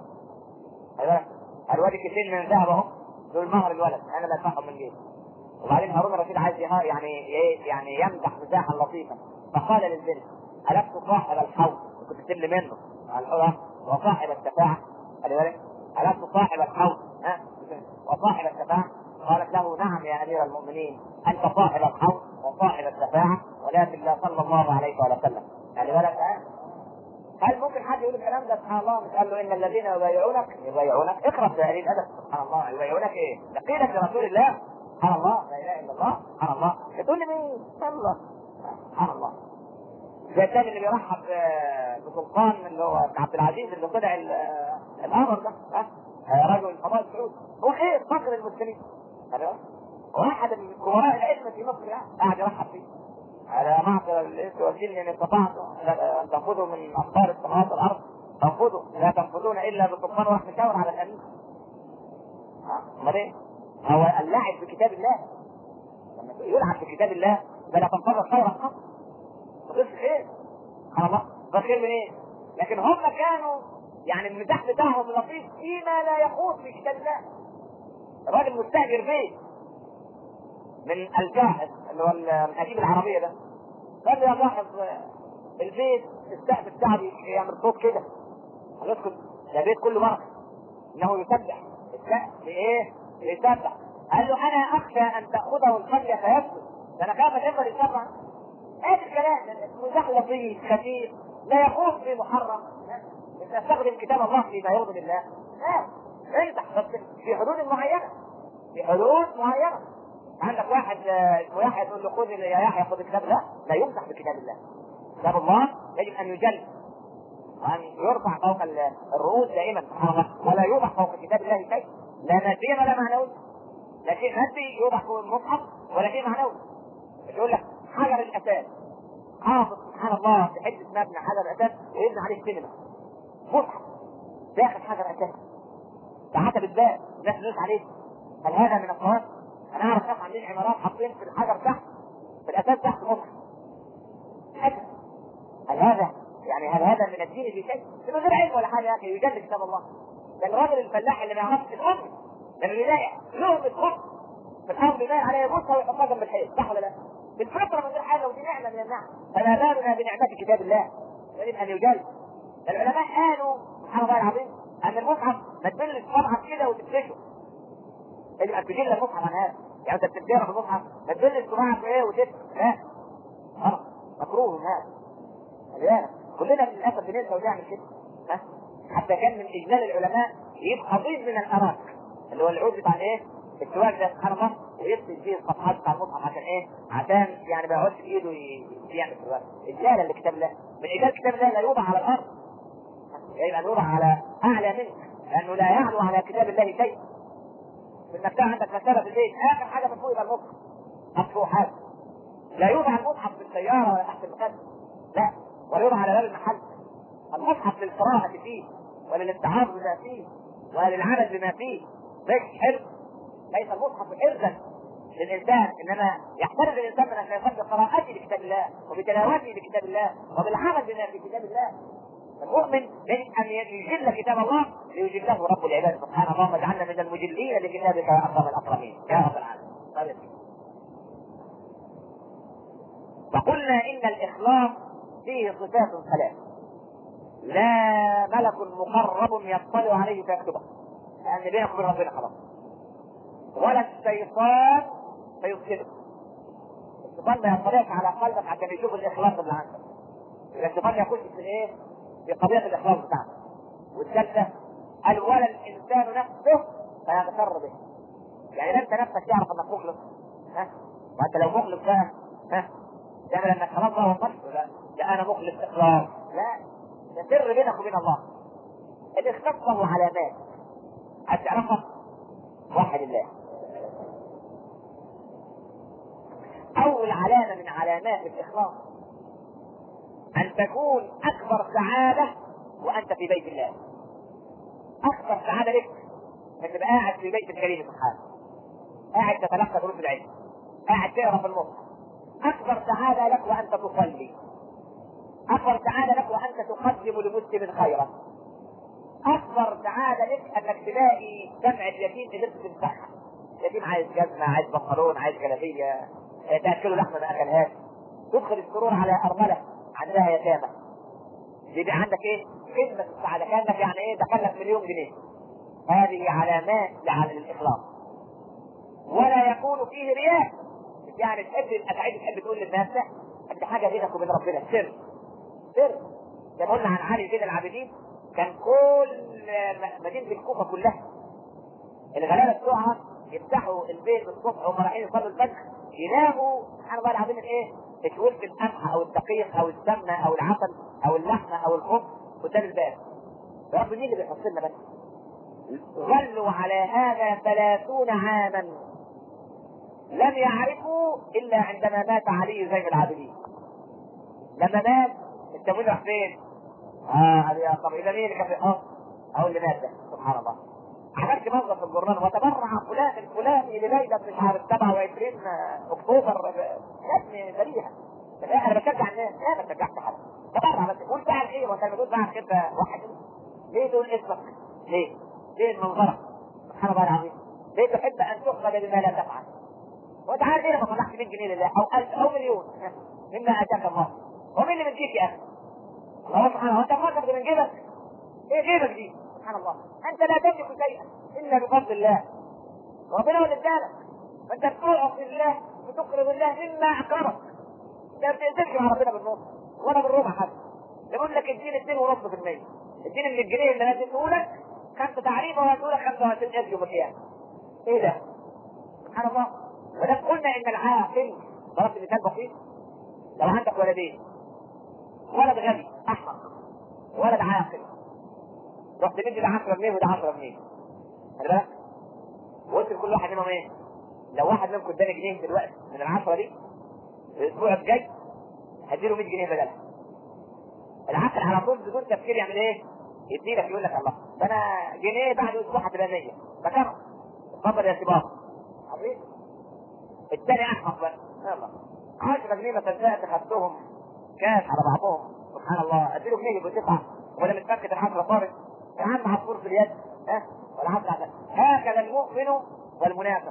[SPEAKER 1] الواد كتير من ذهب اهو دول مهر الولد انا اللي ادفعهم من جيبي. وبعدين هارون الرشيد عايز يعني يمدح مزاحا لطيفا، فقال للبنت ألست صاحب الحوض؟ كنت تسلي منه على الحوض وصاحب الشفاعة. خلي بالك ألست صاحب الحوض وصاحب الشفاعة؟ قالت له نعم يا أمير المؤمنين أنت صاحب الحوض وصاحب الشفاعة ولكن لا صلى الله عليه وسلم. خلي بالك هل ممكن حد يقول الكلام ده؟ سبحان الله. مش قال له ان الذين يبايعونك اقرا في هذه الادب. سبحان الله يبايعونك ايه؟ ده قيلت لرسول الله. سبحان الله لا اله الا الله. سبحان الله تقول لي مين؟ سبحان الله سبحان الله. زي الثاني اللي بيرحب بسلطان اللي هو عبد العزيز اللي طلع الامر ده رجل القضاء السعودي هو خير فقر المسلمين. واحد من كبراء العلم في مصر قاعد يرحب فيه على معقل الانس والجن ان استطعتم ان تنفذوا من اقطار السماوات والارض تنفذوا لا تنفذون الا بسلطان واحد مشاور على الامين. امال ايه؟ هو اللعب بكتاب الله لما يلعب بكتاب الله فلا تنفذ خيرا قط تضيف خير. سبحان الله ده خير من ايه؟ لكن هم كانوا يعني المزاح بتاعهم لطيف فيما لا يخوض في كتاب الله. الراجل مستاجر بيت من الجاحظ اللي هو الاديب العربيه ده قال لي يا جاحظ البيت السقف بتاعه يعمل صوت كده هنسكت ده بيت كله مرة انه يسبح السقف لايه؟ يسبح. قال له انا اخشى ان تاخذه القريه فيسكت ده انا خايف تفضل يسبح. هذا الكلام مزاح لطيف خفيف لا يخوض في محرم. انت تستخدم كتاب الله فيما يغضب الله لا امدح بس في حدود معينه في حدود معينه. عندك واحد اسمه يحيى تقول له خذ يا يحيى خذ الكتاب لا يمسح بكتاب الله. كتاب الله يجب ان يجل وان يرفع فوق الرؤوس دائما سبحان الله ولا يوضع فوق كتاب الله شيء لا مادي ولا معنوي. لا شيء مادي يوضع فوق المصحف ولا شيء معنوي. يقول لك حجر الاساس حافظ سبحان الله في حته مبنى حجر الاساس ويبنى عليه سينما مصحف داخل حجر اساس بعتب الباب الناس تدوس عليه. هل هذا من الصواب؟ انا اعرف ناس عاملين عمارات حاطين في الحجر تحت في الاساس تحت مصحف. هل هذا من الدين في شيء؟ من غير علم ولا حاجه يا اخي يجل كتاب الله. ده الراجل الفلاح اللي ما يعرفش الامر من البدايه لقمه خبز في الارض باين عليه يبصها ويحطها جنب الحيط، صح ولا لا؟ بالفطره من غير حاجه، ودي نعمه من النعم. فما بالنا بنعمه كتاب الله يجب ان يجل. العلماء قالوا سبحان الله العظيم ان المصحف ما تبلش صبعك كده وتفرشه. يجب ان تجل المصحف عن هذا. يعني انت بتقرا في المصحف ما تبلش صباعك ايه وتفرش، لا غلط، مكروه هذا. لا كلنا للاسف بننسى ونعمل كده. حتى كان من اجلال العلماء يجيب قضيب من الاراك اللي هو العود بتاع ايه؟ السواك ده سبحان الله، ويفصل فيه الصفحات بتاع المصحف عشان ايه؟ عشان يعني ما يقعدش بايده يعمل سواك. اجلالا لكتاب الله. من اجلال كتاب الله لا يوضع على الارض، يجب ان يوضع على اعلى منه، لانه لا يعلو على كتاب الله شيء. في المكتبه عندك مكتبه في البيت، اخر حاجه من فوق يبقى المصحف مفتوحات. لا يوضع المصحف في السياره ولا تحت المخده، لا، ولا يوضع على باب المحل. المصحف للقراءة فيه وللاتعاظ بما فيه وللعمل بما فيه، ليس حرز. ليس المصحف حرزا للإنسان، إنما يحترز الإنسان من الشيطان بقراءته لكتاب الله وبتلاوته لكتاب الله وبالعمل بما في كتاب الله. المؤمن يجب أن يجل كتاب الله ليجله رب العباد سبحانه. اللهم اجعلنا من المجلين لكتابك يا أكرم الأكرمين يا رب العالمين. وقلنا إن الإخلاص فيه صفات ثلاث، لا ملك مقرب يطلع عليه فيكتبه، لأن بينك وبين ربنا خلاص، ولا الشيطان فيفسده. الشيطان ما يطلعش على قلبك عشان يشوف الإخلاص اللي عندك. الشيطان يخش في ايه؟ في قضية الإخلاص بتاعك. والثالثة قال ولا الإنسان نفسه فيغتر به. يعني انت نفسك تعرف انك مخلص، وانت لو مخلص بقى تعمل انك خلاص هو مخلص، لا انا مخلص إخلاص، لا، ده سر بينك وبين الله. الإخلاص له علامات هتعرفها. واحد الله، أول علامة من علامات الإخلاص أن تكون أكبر سعادة وأنت في بيت الله. أكبر سعادة لك أن تبقى قاعد في بيت الكريم سبحانه، قاعد تتلقى دروس العلم، قاعد تقرا في المصحف. أكبر سعادة لك وأنت تصلي. أكبر سعادة لك وأنت تقدم لمسلم خيرا. أكبر سعادة لك أنك تلاقي دمعة يتيم قدرت تمسحها. يتيم عايز جزمة، عايز بنطلون، عايز جلابية، تأكله لحمة ما أكلهاش. تدخل السرور على أرملة عندها يتامى، يبقى عندك إيه؟ خدمة السعادة، كأنك يعني إيه دخلك مليون جنيه. هذه علامات لعلى الإخلاص. ولا يكون فيه رياء، يعني تحب تقول للناس لا، أنت حاجة بينك وبين ربنا، سر. زي ما قلنا عن علي زين العابدين، كان كل مدينة الكوفة كلها الغلابة بتوعها يفتحوا البيت الصبح وهم رايحين يصلوا الفجر، يلاقوا سبحان الله العظيم ايه؟ تشويل في القمح او الدقيق او السمنة او العسل او اللحمة او الخبز قدام الباب. يا رب مين اللي بيحط لنا بس؟ ظلوا على هذا 30 عاما لم يعرفوا الا عندما مات علي زين العابدين. لما مات التمويل راح فين؟ يا طب اذا مين اللي كان في او اللي مات ده؟ سبحان الله. عملت منظر في الجورنال وتبرع فلان الفلاني لليله مش عارف 27 اكتوبر. يا ابني ذريعه. انا بشجع الناس، انا بشجعت حد تبرع، بس قول بقى ايه وانت بتقول بقى كده واحد ليه تقول اسمك؟ ليه المنظره؟ سبحان الله العظيم. ليه تحب ان تخرج بما لا تفعل؟ وانت عارف ايه لما طلعت 100 جنيه لله او 1000 او مليون مما اتاك الله؟ ومين اللي بتجيك يا اخي؟ الله سبحانه وانت فاكر من جيبك؟ ايه جيبك دي؟ سبحان الله، انت لا تملك شيئا الا بفضل الله. ربنا هو اللي ادالك، فانت بتعطي الله وتقرض الله مما اكرمك. انت ما بتقدرش مع ربنا بالنص ولا بالربع حتى. يقول لك اديني 2.5%، اديني من الجنيه اللي انا اديته لك 5 تعريفه وهديه لك 25,000 يوم القيامه. ايه ده؟ سبحان الله. ولكن قلنا ان العاقل، ضربت مثال بسيط، لو عندك ولدين، ولد غبي احمق ولد عاقل، رحت مدي ده 10 جنيه وده 10 جنيه، خلي بالك، وقلت لكل واحد منهم ايه؟ لو واحد منكم اداني جنيه دلوقتي من ال10 دي، الاسبوع الجاي هديله 100 جنيه بدلها. العقل على طول بدون تفكير يعمل ايه؟ يديلك، يقول لك الله ده انا جنيه بعد اسبوع هتبقى 100 بكره، اتفضل يا شباب. عظيم. الثاني احمق بقى، يلا 10 جنيه ما صدقت خدتهم كاش على بعضهم، سبحان الله، اديله جنيه يبقى 9 ولا متفكر ال10 طارق يا عم عصفور في اليد، ولا عم. هكذا المؤمن والمنافق.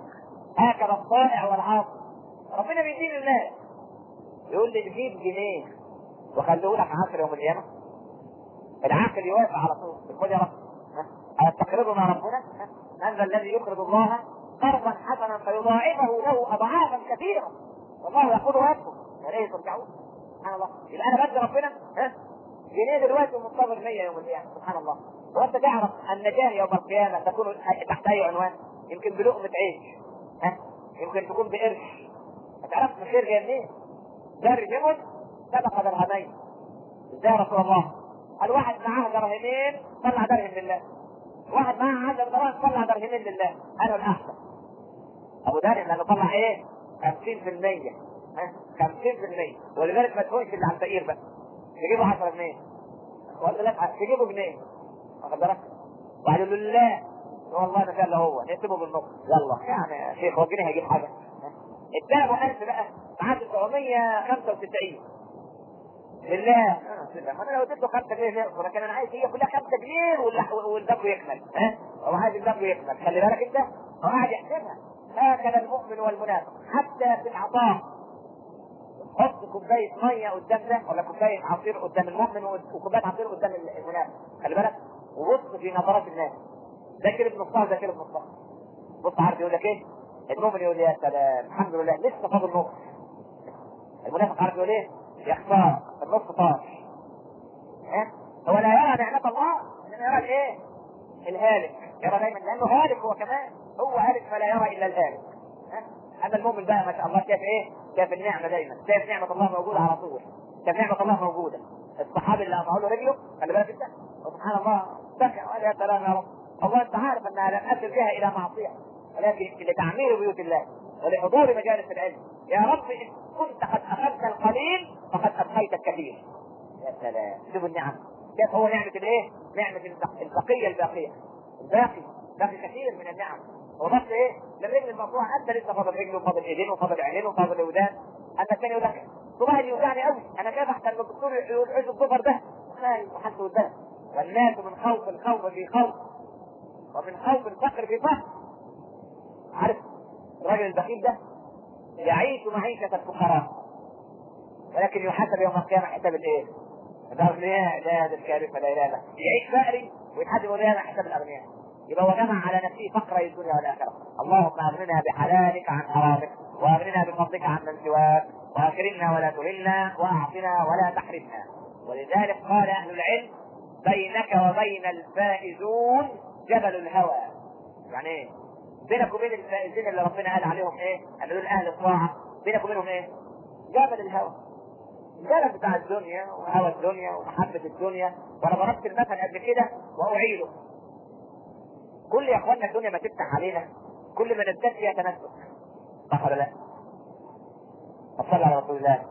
[SPEAKER 1] هكذا الطائع والعاصي. ربنا بيدين الناس، يقول لي تجيب جنيه وخليه لك 10 يوم القيامه. العاقل يوافق على طول، خد يا رب أتقرضوا مع ربنا؟ من ذا الذي يقرض الله قرضا حسنا فيضاعفه له اضعافا كثيره والله يقول ويكفر اليه ترجعون. سبحان الله. يبقى انا بدي ربنا جنيه دلوقتي ومنتظر 100 يوم القيامه. سبحان الله. وانت تعرف النجاه يوم القيامه تكون تحت اي عنوان؟ يمكن بلقمه عيش، يمكن تكون بقرش. ما تعرفش الخير جاي منين؟ درهم سبق درهمين. ازاي يا رسول الله؟ الواحد معاه درهمين طلع درهم لله، واحد معاه 10 دراهم طلع درهمين لله. انا الاحسن ابو درهم لانه طلع ايه؟ 50%. 50%. ولذلك ما تكونش اللي على الفقير بقى تجيبه 10 جنيه ولا لا تجيبه جنيه، واخد بالك؟ وقالوا له لا والله ما كان له، هو نسيبه بالنص يلا يعني يا شيخ هو الجنيه هيجيب حاجه؟ اداله 1000 بقى معاه 995 لله. ما انا لو اديت له 5 جنيه يقصر، لكن انا عايز هي كلها 5 جنيه والدب يكمل. هو عايز الدب يكمل. خلي بالك انت، هو قاعد يحسبها. هكذا المؤمن والمنافق حتى في العطاء. حط كوبايه ميه قدام ده ولا كوبايه عصير قدام المؤمن وكوبايه عصير قدام المنافق، خلي بالك، وبص في نظرات الناس، ده كده بنصها ده كده بنصها. بص عارف يقول لك ايه؟ المؤمن يقول يا سلام الحمد لله لسه فاضل نص. المنافق عارف يقول ايه؟ يا خساره النص طار. هو لا يرى نعمة الله، انما يرى الايه؟ الهالك. يرى دايما لانه هالك هو كمان، هو هالك فلا يرى الا الهالك. اما المؤمن بقى ما شاء الله شايف ايه؟ شايف النعمة دايما، شايف نعمة الله موجودة على طول، شايف نعمة الله موجودة. الصحابي اللي قطعوا له رجله خلي بالك انت، سبحان الله بكى وقال يا سلام يا رب، الله انت عارف انها لم اصل بها الى معصية، ولكن لتعمير بيوت الله ولحضور مجالس العلم. يا رب ان كنت قد اخذت القليل فقد ابقيت الكثير. يا سلام شوف النعم كيف هو نعمة الايه؟ نعمة البقية الباقية، باقي كثير من النعم. هو بس ايه؟ للرجل المقطوع انت لسه فاضل رجل وفاضل ايدين وفاضل عينين وفاضل ودان. اما الثاني يقول لك صباعي يوجعني قوي انا كيف احسن من الدكتور يقول عيش الظفر ده وحالته قدام. والناس من خوف الخوف في خوف ومن خوف الفقر في فقر. عارف الراجل البخيل ده يعيش معيشة الفقراء ولكن يحاسب يوم القيامة حساب الايه؟ الاغنياء. لا هذا الكارثة لا اله الا الله. يعيش فقري ويتحاسب يوم القيامة حساب الاغنياء. يبقى هو جمع على نفسه فقر الدنيا والاخرة. اللهم اغننا بحلالك عن حرامك واغننا بفضلك عن من سواك واكرمنا ولا تهنا واعطنا ولا تحرمنا. ولذلك قال اهل العلم بينك وبين الفائزون جبل الهوى. يعني ايه؟ بينك وبين الفائزين اللي ربنا قال عليهم ايه؟ ان دول اهل الطاعة، بينك وبينهم ايه؟ جبل الهوى. الجبل بتاع الدنيا وهوى الدنيا ومحبة الدنيا. وانا ضربت المثل قبل كده واعيده. كل يا اخوانا الدنيا ما تفتح علينا كل ما نزداد فيها تنفس، صح ولا لا؟ صلى على رسول الله.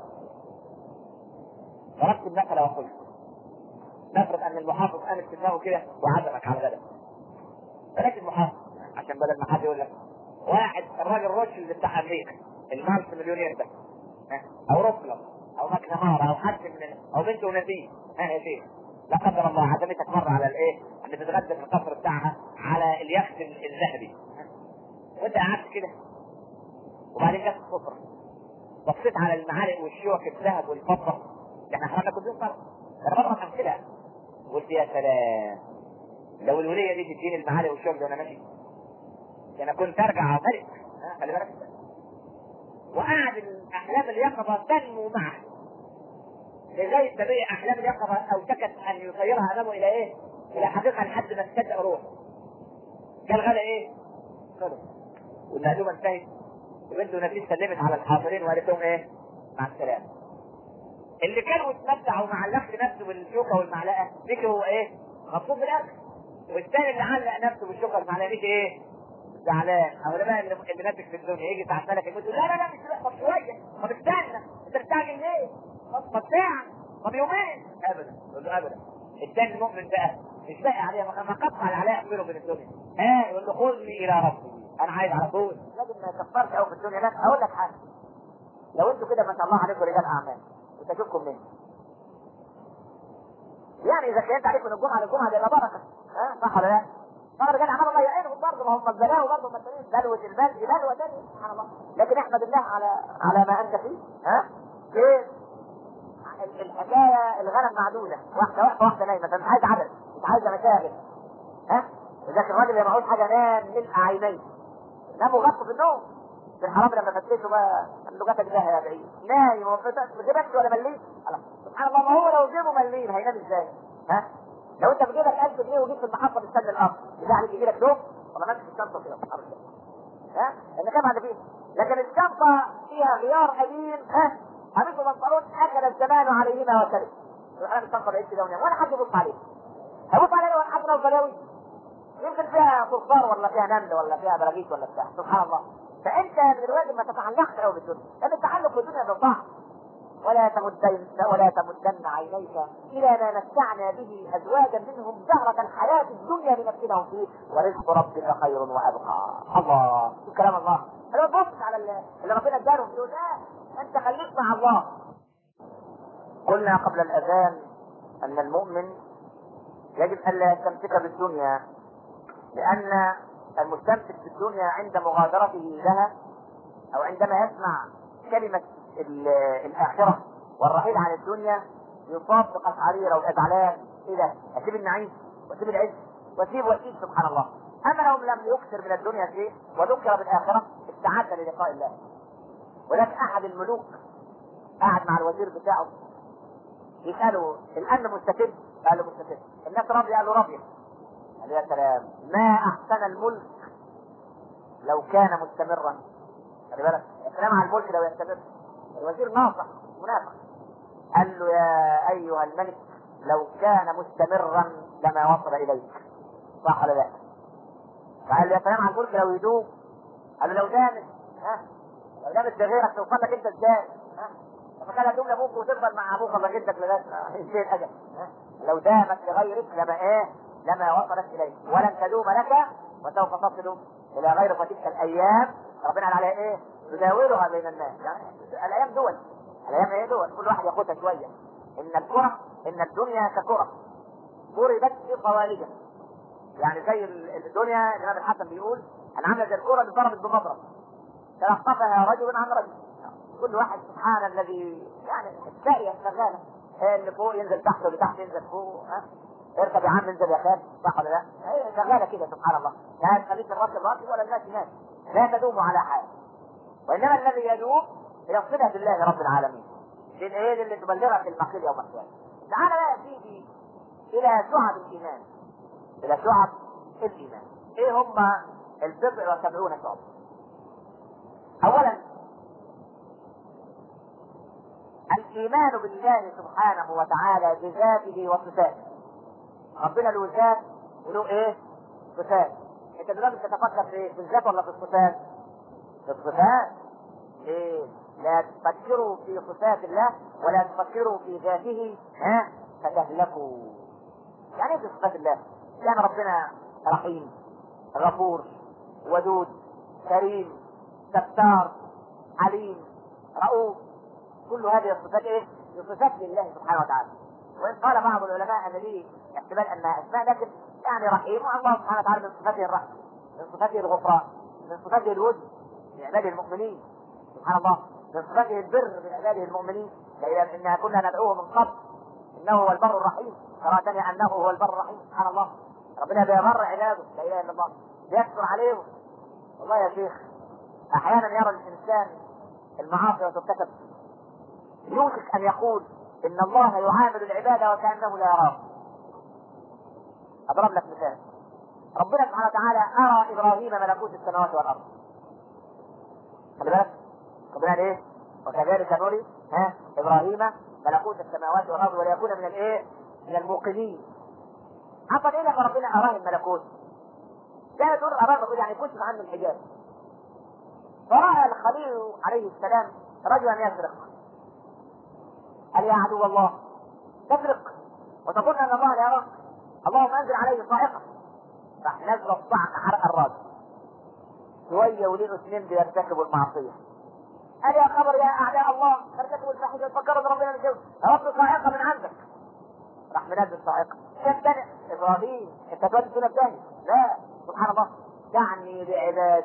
[SPEAKER 1] ضربت المثل وقلت نفرض ان المحافظ قامت في دماغه كده وعزمك على غدا. بلاش المحافظ عشان بدل ما حد يقول لك واحد الراجل روتشيلد بتاع امريكا المالتي مليونير ده او روكلر او ماكنامارا او حد من او بنته ونبيه يا شيخ لا قدر الله عزمتك مره على الايه؟ ان تتغدى في القصر بتاعها على اليخت الذهبي وانت قعدت كده وبعدين جت السفره بصيت على المعالق والشوك الذهب والفضه اللي احنا حرمنا كل يوم طبعا انا بضرب امثله قلت يا سلام لو الوليه دي تديني المعالق والشوك ده وانا ماشي انا كنت ارجع ملك. خلي بالك وقعد الاحلام اليقظه تنمو معه لغايه تبيع احلام اليقظه اوشكت ان يصيرها امامه الى ايه؟ الى حقيقه لحد ما تصدق روح. قال غدا ايه؟ خلص والمعلومه انتهت وبنته نفيس سلمت على الحاضرين وقالت لهم ايه؟ مع السلامه. اللي كانوا يتمتعوا مع اللخت نفسه بالشوكه والمعلقه مشي هو ايه؟ مبسوط بالاكل. والثاني اللي علق نفسه بالشوكه والمعلقه مشي ايه؟ زعلان. او ده بقى اللي ناتج في الدنيا يجي ساعه سنه يقول لا مش طب شويه طب استنى انت مستعجل ليه؟ طب ساعه طب يومين ابدا. يقول له ابدا. الثاني المؤمن بقى مش باقي عليه ما قطع العلاء بينه وبين الدنيا. يقول له خذني الى ربي انا عايز على طول. لازم ما يكفرش قوي في الدنيا. لا اقول لك حاجه لو انتوا كده ما شاء الله عليكم رجال اعمال كنت اشوفكم منين؟ يعني اذا كنت عليكم من الجمعه للجمعه دي بركه صح ولا لا؟ طبعا الرجال عمال الله يعينهم برضه، ما هم البلاوي برضه مسؤولين، بلوه المال دي بلوه ثانيه سبحان الله. لكن احمد الله على ما انت فيه. ها كيف الحكايه؟ الغنم معدوده، واحده نايمه، فمش عايز عدد، مش عايزه مشاغل. ها لذلك الراجل اللي معهوش حاجه نام ملء عينيه، ناموا غطوا في النوم. الحرام لما فتشوا بقى اللغات ده يا بعيد نايم وما جابكش ولا مليم. سبحان الله، ما هو لو جيبه مليم هينام ازاي؟ ها لو انت في جيبك 1000 جنيه وجيت في المحطه بتستنى الامر يبقى عليك يجي لك نوم ولا ماسك الشنطه كده؟ ها اللي كان بعد فيه. لكن الشنطه فيها غيار قديم، ها قميص وبنطلون اكل الزمان عليهما وكذب. انا الشنطه بعيد كده ونام ولا حد يبص عليه. هيبص عليه ولا حد لو بلاوي؟ يمكن فيها صرصار ولا فيها نمل ولا فيها براغيث ولا بتاع. سبحان الله. فانت من الواجب ما تتعلقش قوي بالدنيا، لان التعلق بالدنيا بالضعف. ولا تمدن عينيك الى ما متعنا به ازواجا منهم زهرة الحياة الدنيا لنفتنهم فيه ورزق ربك خير وابقى. الله شوف كلام الله. انا ببص على اللي ربنا ادالهم دول، لا انت خليك مع الله. قلنا قبل الاذان ان المؤمن يجب الا يستمسك بالدنيا، لان المستمسك بالدنيا عند مغادرته لها او عندما يسمع كلمة الآخرة والرحيل عن الدنيا يصاب بقشعريرة وإذعلان. إيه ده؟ أسيب النعيم وأسيب العز وأسيب سبحان الله. أما لو لم يكثر من الدنيا شيء وذكر بالآخرة استعد للقاء الله. ولكن أحد الملوك قاعد مع الوزير بتاعه يسأله الأمن مستتب؟ قال له مستتب. الناس راضية؟ قال له راضية. قال يا سلام، ما أحسن الملك لو كان مستمرا. خلي بالك الكلام عن الملك لو يستمر. الوزير ناصح منافق قال له يا ايها الملك لو كان مستمرا لما وصل اليك. صح ولا لا؟ قال له يا سلام عن الملك لو يدوم. قال له لو دامت، لو دامت بغيرك توصل لك انت ازاي؟ لما كان تدوم لابوك وتفضل مع ابوك ولا جدك لغايه ما ينتهي الاجل. لو دامت لغيرك لما وصلت اليك، ولن تدوم لك وسوف تصل الى غيرك. وتلك الايام ربنا قال عليها ايه؟ يداولها بين الناس. يعني الايام دول، الايام ايه دول، كل واحد ياخدها شويه. ان الدنيا ككره ضربت في قوالبها. يعني زي الدنيا الامام الحسن بيقول انا عامله زي الكره اللي ضربت بمضرب تلقفها رجل عن رجل. كل واحد سبحان الذي يعني الساقيه شغاله، اللي فوق ينزل تحت واللي تحت ينزل فوق. اركب يا عم انزل يا خال، صح ولا لا؟ هي شغاله كده سبحان الله. لا تخليك الراكب راكب ولا الناس ناس، لا تدوم على حال. وانما الذي يدوم هي الصله بالله رب العالمين. دي ايه اللي تبلغك المقيل يوم القيامه. تعال بقى يا سيدي الى شعب الايمان. الى شعب الايمان ايه هم؟ 79 شعب. اولا الايمان بالله سبحانه وتعالى بذاته وصفاته. ربنا له ذات وله ايه؟ صفات. انت دلوقتي بتتفكر في ايه؟ في الذات ولا في الصفات؟ في الصفات. ايه؟ لا تفكروا في صفات الله ولا تفكروا في ذاته فتهلكوا. يعني ايه في صفات الله؟ يعني ربنا رحيم، غفور، ودود، كريم، ستار، عليم، رؤوف. كل هذه الصفات ايه؟ صفات لله سبحانه وتعالى. وان قال بعض العلماء ان ليه احتمال انها اسماء، لكن يعني رحيم الله سبحانه وتعالى من صفاته الرحمه، من صفاته الغفران، من صفاته الود لعباده المؤمنين سبحان الله، من صفاته البر بعباده المؤمنين. لان اننا كنا ندعوه من قبل انه هو البر الرحيم، قراتني انه هو البر الرحيم. سبحان الله، ربنا بيبر عباده، لا اله الا الله، بيستر عليهم. والله يا شيخ احيانا يرى الانسان المعاصي وترتكب يوشك ان يقول ان الله يعامل العباد وكانه لا يراه. اضرب لك مثال. ربنا سبحانه وتعالى ارى ابراهيم ملكوت السماوات والارض. خلي بالك ربنا قال ايه؟ وكذلك نري ابراهيم ملكوت السماوات والارض وليكون من الايه؟ من الموقنين. حصل ايه لما ربنا اراه الملكوت؟ كان دور اراه يعني كشف عنه الحجاب. فراى الخليل عليه السلام رجلا يسرق. قال يا عدو الله تسرق وتقول ان الله لا يراك، اللهم انزل عليه صاعقه. راح نزل الصعق حرق الراجل شويه وليه اثنين بيرتكبوا المعصيه. قال يا خبر يا اعداء الله ارتكبوا الفاحشه فكروا بربنا من جوز رب صاعقه من عندك. راح منزل صاعقه. امتنع ابراهيم انت تودي الدنيا الثانيه؟ لا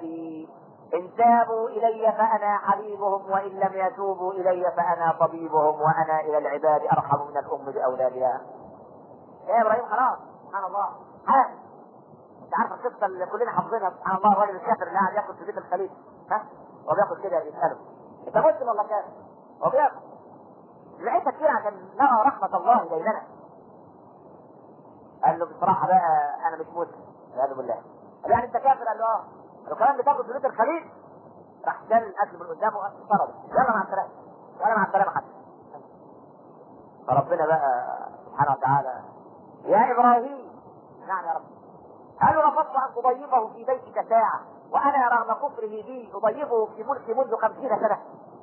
[SPEAKER 1] عبادي إن تابوا إلي فأنا حبيبهم وإن لم يتوبوا إلي فأنا طبيبهم وأنا إلى العباد أرحم من الأم بأولادها. يا إبراهيم خلاص سبحان الله حاجة. أنت عارف القصة اللي كلنا حافظينها سبحان الله، الراجل الكافر اللي قاعد ياكل في بيت الخليفة وبياكل كده يسأله أنت مسلم ولا كافر؟ وبياكل لقيتها كتير عشان نرى رحمة الله بيننا. قال له بصراحة بقى أنا مش مسلم والعياذ بالله. قال يعني أنت كافر؟ قال له أه. قال له كمان بتاكل في بيت الخليل؟ راح شال الأكل من قدامه وطرده يلا مع السلامة ولا مع السلامة حتى. فربنا بقى سبحانه وتعالى يا إبراهيم نعم يا رب. قال له رفضت أن أضيفه في بيتك ساعة وأنا رغم كفره بي أضيفه في ملكي منذ 50 سنة.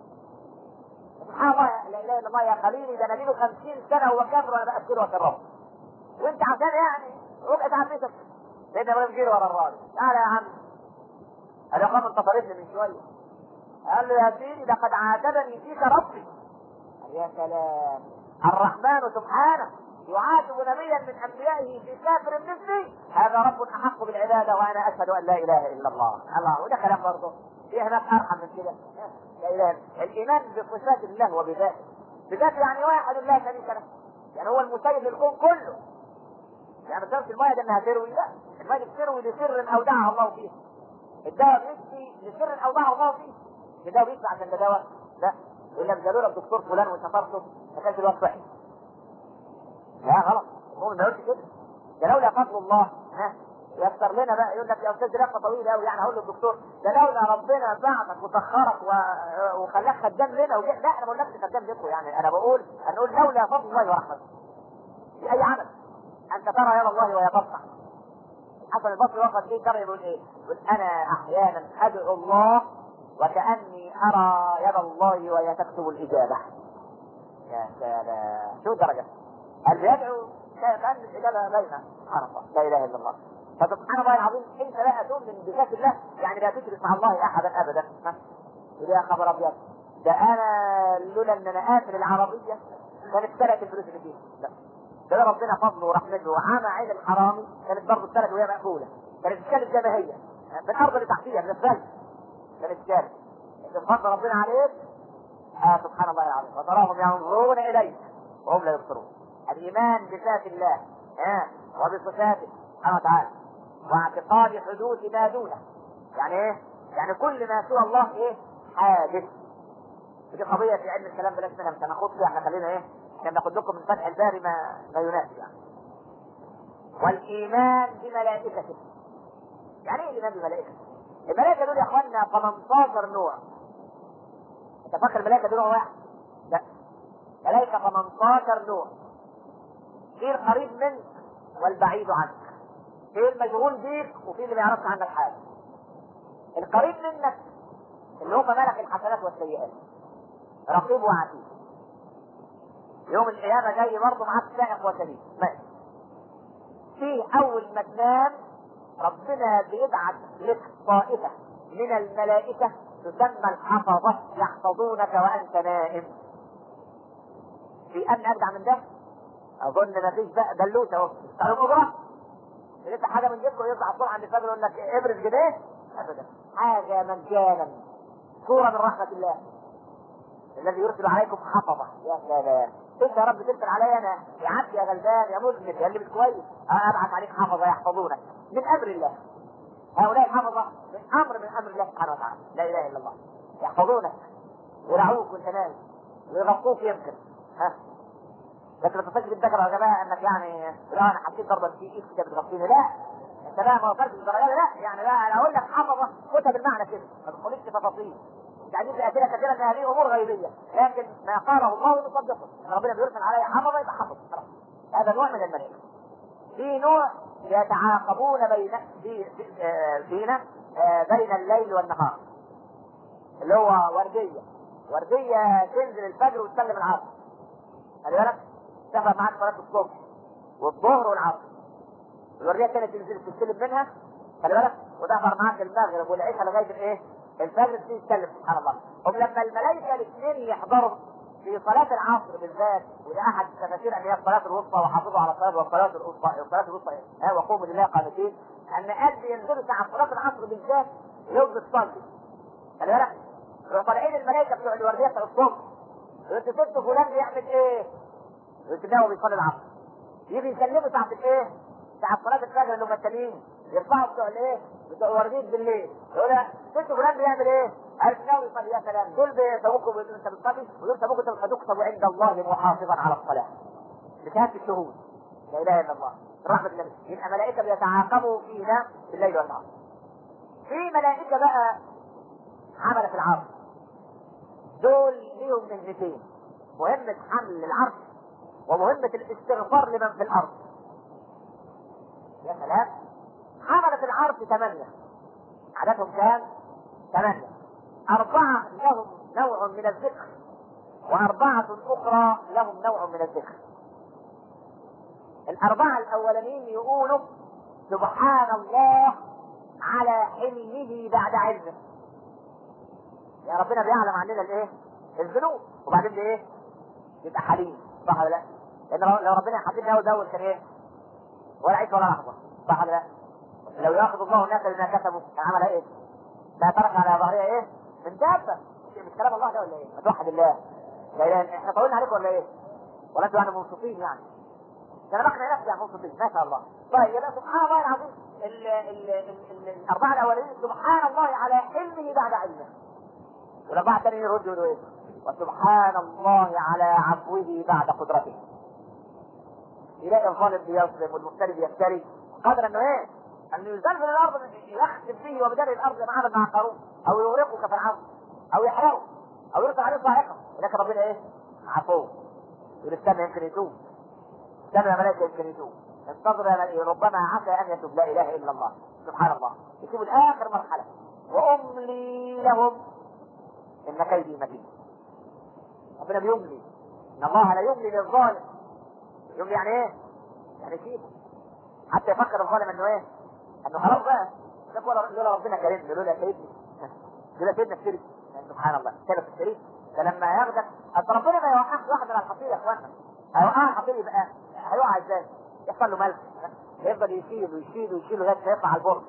[SPEAKER 1] سبحان الله لا إله إلا الله يا خليلي، ده أنا لي 50 سنة وهو كافر وأنا بأكله وأشربه وأنت عشان يعني رقعة عبيتك سيدنا إبراهيم جري ورا الراجل. تعالى يا عم. قال له قام انت طردني من شوية. قال له يا سيدي لقد عاتبني فيك ربي. قال يا سلام الرحمن سبحانه يعاتب نبيا من انبيائه في كافر مثلي، هذا رب احق بالعباده وانا اشهد ان لا اله الا الله. الله وده كلام برضه في هناك ارحم من كده. لا اله. الايمان بصفات الله وبذاته، بذاته يعني واحد لا شريك له، يعني هو المسيد للكون كله. يعني مثلا في الماء ده انها تروي، لا الماء بتروي لسر اودعها الله فيه. الدواء بيشفي لسر اودعه الله فيه. الدواء بيشفي عشان ده دواء؟ لا. يقول لك قالوا لك دكتور فلان وشفرته ما كانش الوقت وحش. لا غلط، المؤمن ما يقولش كده. ده لولا فضل الله يسر لنا بقى. يقول لك يا استاذ رقبه طويله قوي يعني هقول للدكتور ده لولا ربنا بعثك وسخرك وخلاك خدام لنا لا انا ما بقولكش خدام لكم، يعني انا بقول لولا فضل الله ورحمته في اي عمل. انت ترى يد الله وهي تبقى. حسن البصري وقت ايه ترى يقول ايه؟ يقول انا احيانا ادعو الله وكاني ارى يد الله وهي تكتب الاجابه. يا سلام شو الدرجه؟ اللي يدعو كان الاجابه باينه. سبحان الله لا اله الا الله. فسبحان الله العظيم انت لا تؤمن بذات الله يعني لا تشرك مع الله احدا ابدا. يا خبر ابيض ده انا لولا ان انا قافل العربيه كانت سرقت الفلوس اللي فيها. لا ده ربنا فضله ورحمته وعمى عين الحرامي كانت برضه اتسرقت وهي مقفوله. كانت اتشالت زي ما هي من الارض اللي تحتيها من الثلج كانت اتشالت. فضل ربنا عليك سبحان الله العظيم. وتراهم ينظرون اليك وهم لا يبصرون. الايمان بذات الله وبصفاته سبحانه وتعالى واعتقاد حدوث ما دونه. يعني ايه؟ يعني كل ما سوى الله ايه؟ حادث. دي قضيه في علم الكلام بلاش منها مش هناخد فيها. احنا خلينا ايه؟ عشان ناخد لكم من فتح الباري ما يناسب يعني. والايمان بملائكته. يعني ايه الايمان بملائكته؟ الملائكه دول يا اخوانا 18 نوع. انت فاكر الملائكه دول واحد؟ لا ملائكه 18 نوع. في القريب منك والبعيد عنك، في المشغول بيك وفي اللي ما يعرفش عنك حاجه. القريب منك اللي هم ملك الحسنات والسيئات رقيب وعتيد. يوم القيامه جاي برضه معاك سائق وسليم ماشي. في اول ما تنام ربنا بيبعث لك طائفه من الملائكه تسمى الحفظه يحفظونك وانت نائم. في امن ابدع من ده؟ اظن ما فيش بقى دلوته اهو. تعالوا بكره لسه حاجه من جيبكم يطلع الصبح عند الفجر يقول لك ابرز جنيه ابدا. حاجه مجانا صوره من رحمه الله الذي يرسل عليكم حفظه. يا سلام انت يا رب ترسل علي انا يا عبد يا غلبان يا مذنب يا اللي مش كويس ابعث عليك حفظه يحفظونك من امر الله. هؤلاء الحفظه من امر الله سبحانه وتعالى لا اله الا الله. يحفظونك ويرعوك وانت نايم ويغطوك يمكن لكن ما تفكرش بالذكر يا جماعه انك يعني لا انا حسيت ضربه في ايدك كده بتغطيني. لا انت بقى ما وصلتش للدرجه لا يعني لا انا اقول لك حفظه خدها بالمعنى كده ما تقوليش تفاصيل. يعني في اسئله كثيره ان هذه امور غيبيه لكن ما قاله الله نصدقه. ربنا بيرسل علي حفظه يبقى حفظ. هذا نوع من الملائكه. في نوع يتعاقبون فينا بين الليل والنهار اللي هو ورديه تنزل الفجر وتسلم العصر. خلي بالك تحضر معاك صلاه الصبح والظهر والعصر. الورديه الثانيه تنزل تستلم منها خلي بالك وتحضر معاك المغرب والعشاء لغايه الايه؟ الفجر تيجي تسلم. سبحان الله. هم لما الملائكه الاثنين يحضروا في صلاه العصر بالذات وده احد تفاسير ان هي الصلاه الوسطى وحافظوا على الصلاه والصلاه الوسطى وقوموا لله قانتين ان قد ينزلوا ساعه صلاه العصر بالذات يوم بتصلي خلي بالك، يروحوا طالعين الملائكه بتوع الورديه بتاع الصبح، انت شفت فلان بيعمل ايه؟ يقول هو بيصلي العصر. يجي يكلموا ساعه الايه؟ ساعه صلاه الفجر اللي هم التانيين يطلعوا بتوع الايه؟ بتوع الورديه بالليل، يقول شفت فلان بيعمل ايه؟ عارف ناوي يصلي. يا سلام، دول بيسوقوا بيقولوا انت بتصلي، ودول سوقوا انت بتكتب عند الله محافظا على الصلاه بشهاده الشهود. لا اله الا الله، رحمه الله. يبقى ملائكه بيتعاقبوا فينا بالليل والنهار. في ملائكه بقى حملة العرش، دول ليهم مهنتين: مهمة حمل العرش ومهمة الاستغفار لمن في الأرض. يا سلام، حملة العرش 8، عددهم كام؟ 8. 4 لهم نوع من الذكر، و4 أخرى لهم نوع من الذكر. 4 الأولانيين يقولوا سبحان الله على حلمه بعد علمه. يا ربنا بيعلم عننا الايه؟ الذنوب، وبعدين بايه؟ يبقى حليم، صح ولا لا؟ لان لو ربنا يحاسبنا اول باول كان ايه؟ ولا عيش ولا لحظه، صح ولا لا؟ لو ياخذ الله الناس بما كسبوا كان عمل ايه؟ لا ترك على ظهرها ايه؟ من دابه. مش كلام الله ده ولا ايه؟ ما توحد الله. لا اله، احنا طولنا عليكم ولا ايه؟ ولا انتوا يعني منصفين يعني؟ ده انا بقنع نفسي يعني منصفين، ما شاء الله. طيب يبقى سبحان الله العظيم. الاربعه الاولين سبحان الله على حلمه بعد علمه. والاربعه الثانيين يردوا يقولوا ايه؟ وسبحان الله على عفوه بعد قدرته. يلاقي الظالم بيظلم والمفتري بيفتري قدر انه ايه؟ انه يزلزل الارض يخسف فيه وبدار الارض زي ما عمل مع قارون، او يغرقه كفرعون، او يحرقه، او يرسل عليه صاعقه. ولكن ربنا ايه؟ عفو. يقول استنى يمكن يتوب، استنى يا ملائكه يمكن يتوب، انتظر يا ملائكه ربما عسى ان يتوب. لا اله الا الله، سبحان الله. يسيبوا الاخر مرحله واملي لهم ان كيدي متين. ربنا بيملي، ان الله لا يملي للظالم. يملي يعني ايه؟ يعني يسيبه حتى يفكر الظالم انه ايه؟ انه خلاص بقى لولا ربنا كريمني، لولا سيدني، لولا سيدنا الشريك. يعني سبحان الله، سبب الشريك فلما ياخدك اصل ربنا ما يوقعش واحد على الحصير يا اخوانا. هيوقع الحصير يبقى هيوقع ازاي؟ يحصل له ملك، يفضل يشيل ويشيل ويشيل لغايه ما يطلع على البرج.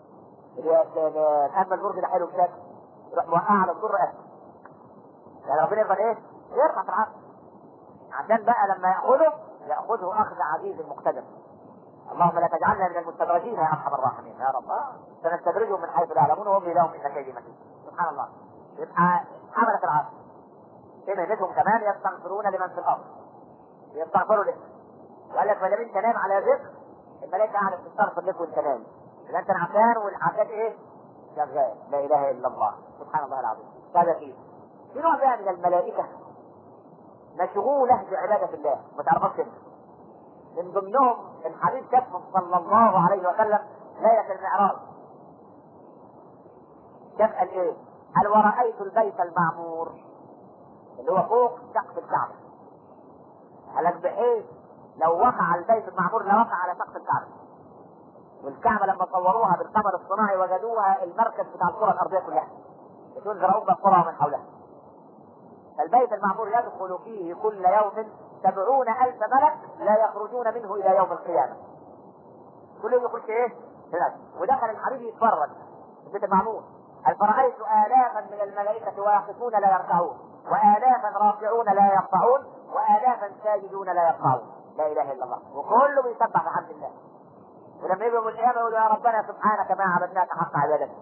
[SPEAKER 1] اما البرج ده حلو بشكل يروح موقع على الضر اسفل. يعني ربنا يفضل ايه؟ يرفع في العرض عشان بقى لما ياخذه اخذ عزيز مقتدر. اللهم لا تجعلنا من المستدرجين يا ارحم الراحمين يا رب. سنستدرجهم من حيث لا يعلمون واملي لهم ان كيدي متين. سبحان الله. يبقى حملة العرش في مهنتهم كمان يستغفرون لمن في الارض، يستغفروا له. وقال لك ما دام انت نام على ذكر الملائكه قاعده تستغفر لك وانت نايم، يبقى انت نعسان والعسان ايه؟ شغال. لا اله الا الله، سبحان الله العظيم. هذا فيه في نوع بقى من الملائكه مشغوله بعباده الله ما تعرفش انت. من ضمنهم الحبيب شافهم صلى الله عليه وسلم ليله المعراج. شاف قال ايه؟ قال ورأيت البيت المعمور اللي هو فوق سقف الكعبه. قال لك بحيث لو وقع البيت المعمور لوقع على سقف الكعبه. والكعبه لما صوروها بالقمر الصناعي وجدوها المركز بتاع الكره الارضيه كلها بتنزل رب القرى من حولها. البيت المعمور يدخل فيه كل يوم 70,000 ملك لا يخرجون منه الى يوم القيامه. كل يوم يخش ايه؟ هناك. ودخل الحبيب يتفرج في البيت المعمور. فرأيت آلافا من الملائكة واقفون لا يركعون، وآلافا راكعون لا يقطعون، وآلافا ساجدون لا يقطعون. لا إله إلا الله. وكله بيسبح بحمد الله. ولما يجوا من القيامة يقولوا يا ربنا سبحانك ما عبدناك حق عبادتك.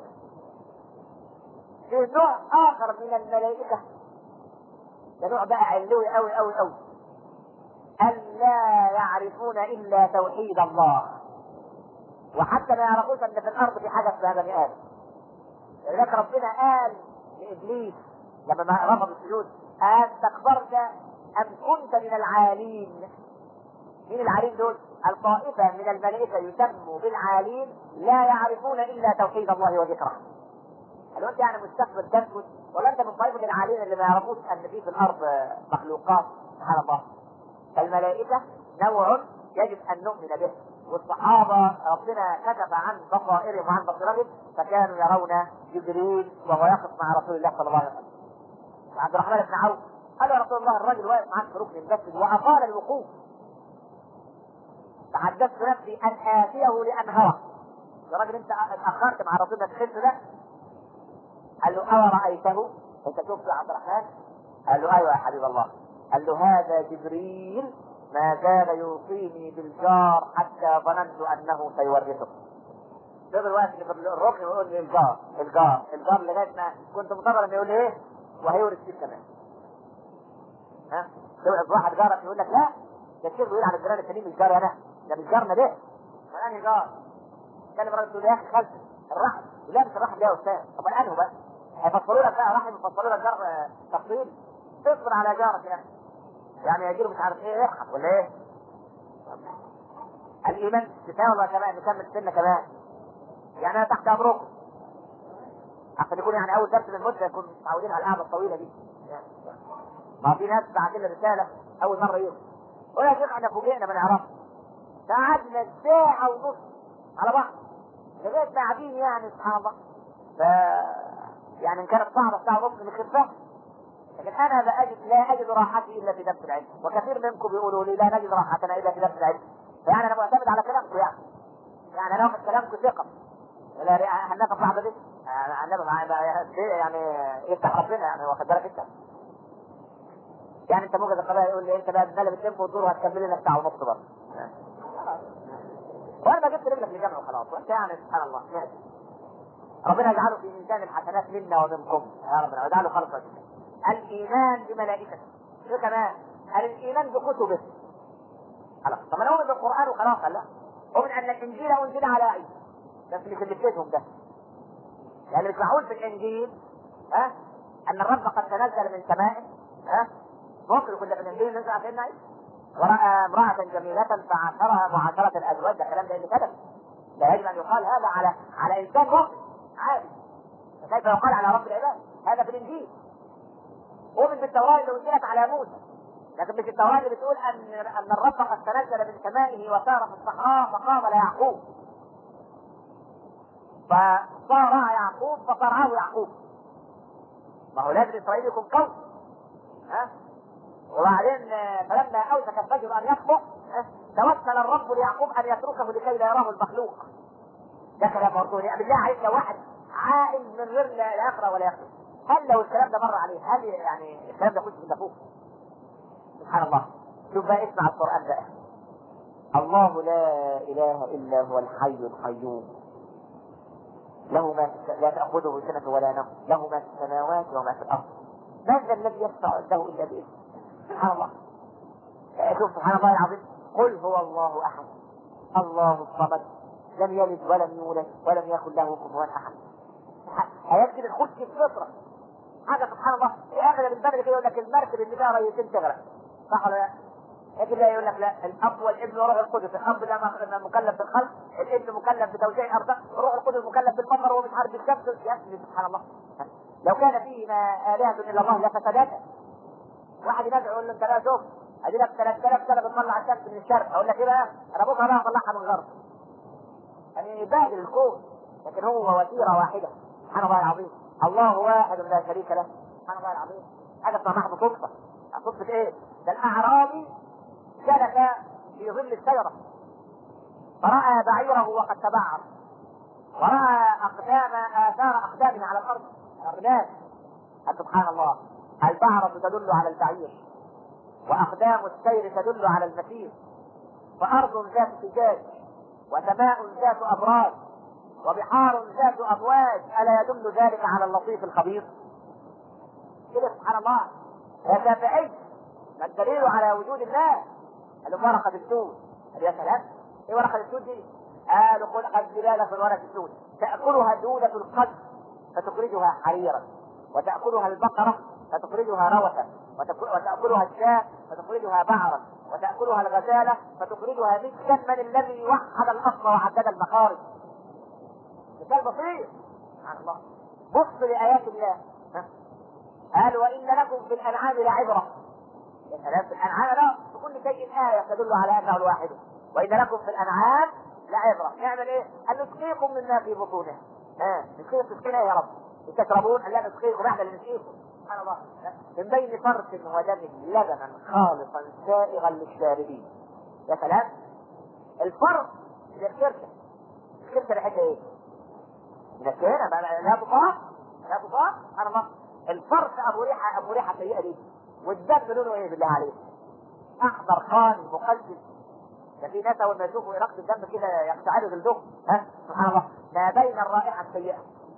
[SPEAKER 1] في نوع آخر من الملائكة، ده نوع بقى علوي أوي أوي أوي، ألا يعرفون إلا توحيد الله، وحتى ما يعرفوش أن في الأرض في حاجة اسمها بني آدم. لذلك ربنا قال لإبليس لما ما رفض السجود أستكبرت أم كنت من العالين. مين العالين دول؟ الطائفة من الملائكة يسموا بالعالين لا يعرفون إلا توحيد الله وذكره. هل أنت يعني مستكبر تسكت ولا أنت من طائفة العالين اللي ما يعرفوش أن في الأرض مخلوقات؟ سبحان الله. فالملائكة نوع يجب أن نؤمن به. والصحابة ربنا كشف عن بصائرهم وعن بصيرتهم فكانوا يرون جبريل وهو يقف مع رسول الله صلى الله عليه وسلم. عبد الرحمن بن عوف قال يا رسول الله الرجل واقف معك في ركن المسجد وأطال الوقوف، تحدثت نفسي أن آتيه لأنهره. يا راجل أنت اتأخرت مع رسول الله تخف ده قال له أورأيته؟ أنت شفت يا عبد الرحمن؟ قال له أيوة يا حبيب الله. قال له هذا جبريل ما زال يوصيني بالجار حتى ظننت أنه سيورثه. فضل واقف في الركن ويقول لي الجار الجار الجار لغاية ما كنت منتظر إنه يقول لي إيه؟ وهيورث فيك كمان. ها؟ تبقى واحد جارك يقول لك لا ده الشيخ بيقول على الجيران التانيين مش جاري أنا، ده مش جارنا ده. أنا جار. كلم راجل تقول يا أخي خالتي الرحم، لا مش الرحم ده يا أستاذ، طب أنا بقى هيفصلوا لك بقى رحم، يفصلوا لك جار تفصيل، تصبر على جارك يعني يجيله مش عارف ايه يرحم ولا ايه. الايمان تساوي كمان نكمل سنه كمان يعني انا تحت امركم عشان يكون يعني اول درس من المده يكون متعودين على القعده الطويله دي. ما في ناس بعت لنا رساله اول مره يوم قول يا شيخ احنا فوجئنا ما نعرفش، قعدنا ساعه ونص على بعض لغايه ما قاعدين يعني سبحان الله. ف يعني ان كانت صعبه ساعه ونص نخفها، لكن انا لا اجد راحتي الا في درس العلم، وكثير منكم بيقولوا لي لا نجد راحتنا الا في درس العلم، فيعني انا معتمد على كلامكم يعني انا واخد كلامكم ثقه ولا هننافق بعض دي يعني يفتح ربنا يعني واخد بالك انت يعني انت موجد القضايا يقول لي انت بقى بتنلب التيمبو وتدور وهتكمل لنا ساعه ونص برضه وانا ما جبت رجلك لجمع وخلاص وانت يعني سبحان الله ماشي. ربنا يجعله في ميزان الحسنات منا ومنكم يا ربنا ويجعله خلصا. الايمان بملائكته شو كمان؟ قال الايمان بكتبه خلاص. طب انا اؤمن بالقران وخلاص لا اؤمن ان الانجيل انزل على عيسى بس مش اللي بتفهم ده يعني مش معقول في الانجيل ان الرب قد تنزل من سمائه ممكن يكون في الانجيل نزل على سيدنا عيسى وراى امراه جميله فعاشرها معاشره الازواج ده كلام ده اللي كتب لا يجب ان يقال هذا على انسان مؤمن عادي كيف يقال على رب العباد هذا في الانجيل. أؤمن بالتوراة اللي أنزلت على موسى لكن مش التوراة اللي بتقول أن الرب قد تنزل من سمائه وسار في الصحراء فقام ليعقوب فصار يعقوب فصرعه يعقوب. ما هو لازم إسرائيل يكون قوي وبعدين فلما أوشك الفجر أن يخبط توسل الرب ليعقوب أن يتركه لكي لا يراه المخلوق. ده كلام برضه يعني بالله عليك لو واحد عائل من غير لا يقرأ ولا يكتب هل لو الكلام ده مر عليه هل يعني الكلام ده كنت في النفوس؟ سبحان الله. شوف بقى اسمع القرآن بقى. الله لا إله إلا هو الحي القيوم له ما لا تأخذه سنة ولا نوم له ما في السماوات وما في الأرض من ذا الذي يشفع عنده إلا بإذنه. سبحان الله. شوف سبحان الله العظيم. قل هو الله أحد الله الصمد لم يلد ولم يولد ولم يكن له كفوا أحد. آيات كده تخش في الفطرة حاجة سبحان الله. في آخر البدر كده يقول لك المركب اللي فيها ريتين تغرق صح ولا لا؟ لكن لا يقول لك لا الاب والابن وروح القدس الاب ده مكلف بالخلق الابن مكلف بتوزيع ارزاق روح القدس مكلف بالمطر ومش عارف بالشمس يا سبحان الله. لو كان فيهما آلهة الا الله لفسدتا. واحد ينادي يقول له انت لا شوف ادي لك 3000 سنه بتطلع الشمس من الشرق اقول لك ايه بقى انا بكره بقى اطلعها من الغرب يعني يبادل الكون لكن هو وتيره واحده. سبحان الله العظيم. الله واحد لا شريك له. سبحان الله العظيم. حاجه اسمها محض صدفه. صدفه ايه؟ ده الاعرابي جلس في ظل الشجره فرأى بعيره وقد تبعر ورأى آثار أقدامه على الأرض الرمال. سبحان الله. البعرة تدل على البعير وأقدام السير تدل على المسير وأرض ذات فجاج وسماء ذات أبراج وبحار ذات أمواج ألا يدل ذلك على اللطيف الخبير؟ كده سبحان الله. يا شافعي ما الدليل على وجود الله؟ قالوا ورقة السود. قال يا سلام ايه ورقة السود دي؟ قالوا خلقت زلالة في الورقة السود تأكلها دودة القدر فتخرجها حريرا وتأكلها البقرة فتخرجها روثا وتأكلها الشاة فتخرجها بعرا وتأكلها الغزالة فتخرجها مسكا من الذي وحد الأصل وعدد المخارج. مثال بسيط. سبحان الله. بص لآيات الله. قال وإن لكم في الأنعام لعبرة. يا سلام. في الأنعام لا في كل شيء آية تدل على أنه الواحد. وإن لكم في الأنعام لعبرة. نعمل إيه؟ أن نسقيكم مما في بطونها. نسقيكم تسقينا يا رب. تشربون أن لا نسقيكم احنا اللي نسقيكم. سبحان الله. من بين فرث ودم لبنا خالصا سائغا للشاربين. يا سلام. الفرث هي الكرشة. الكرشة ريحتها ايه؟ من الكهنة لا تطاق. يا كفار سبحان الله. الفرس ابو ريحه سيئه دي، والدم لونه ايه بالله عليك؟ احمر خالي مقزز. ده في ناس اول ما يشوفوا رقص الدم كده يقشعروا جلدهم. سبحان الله. ما بين الرائحه السيئه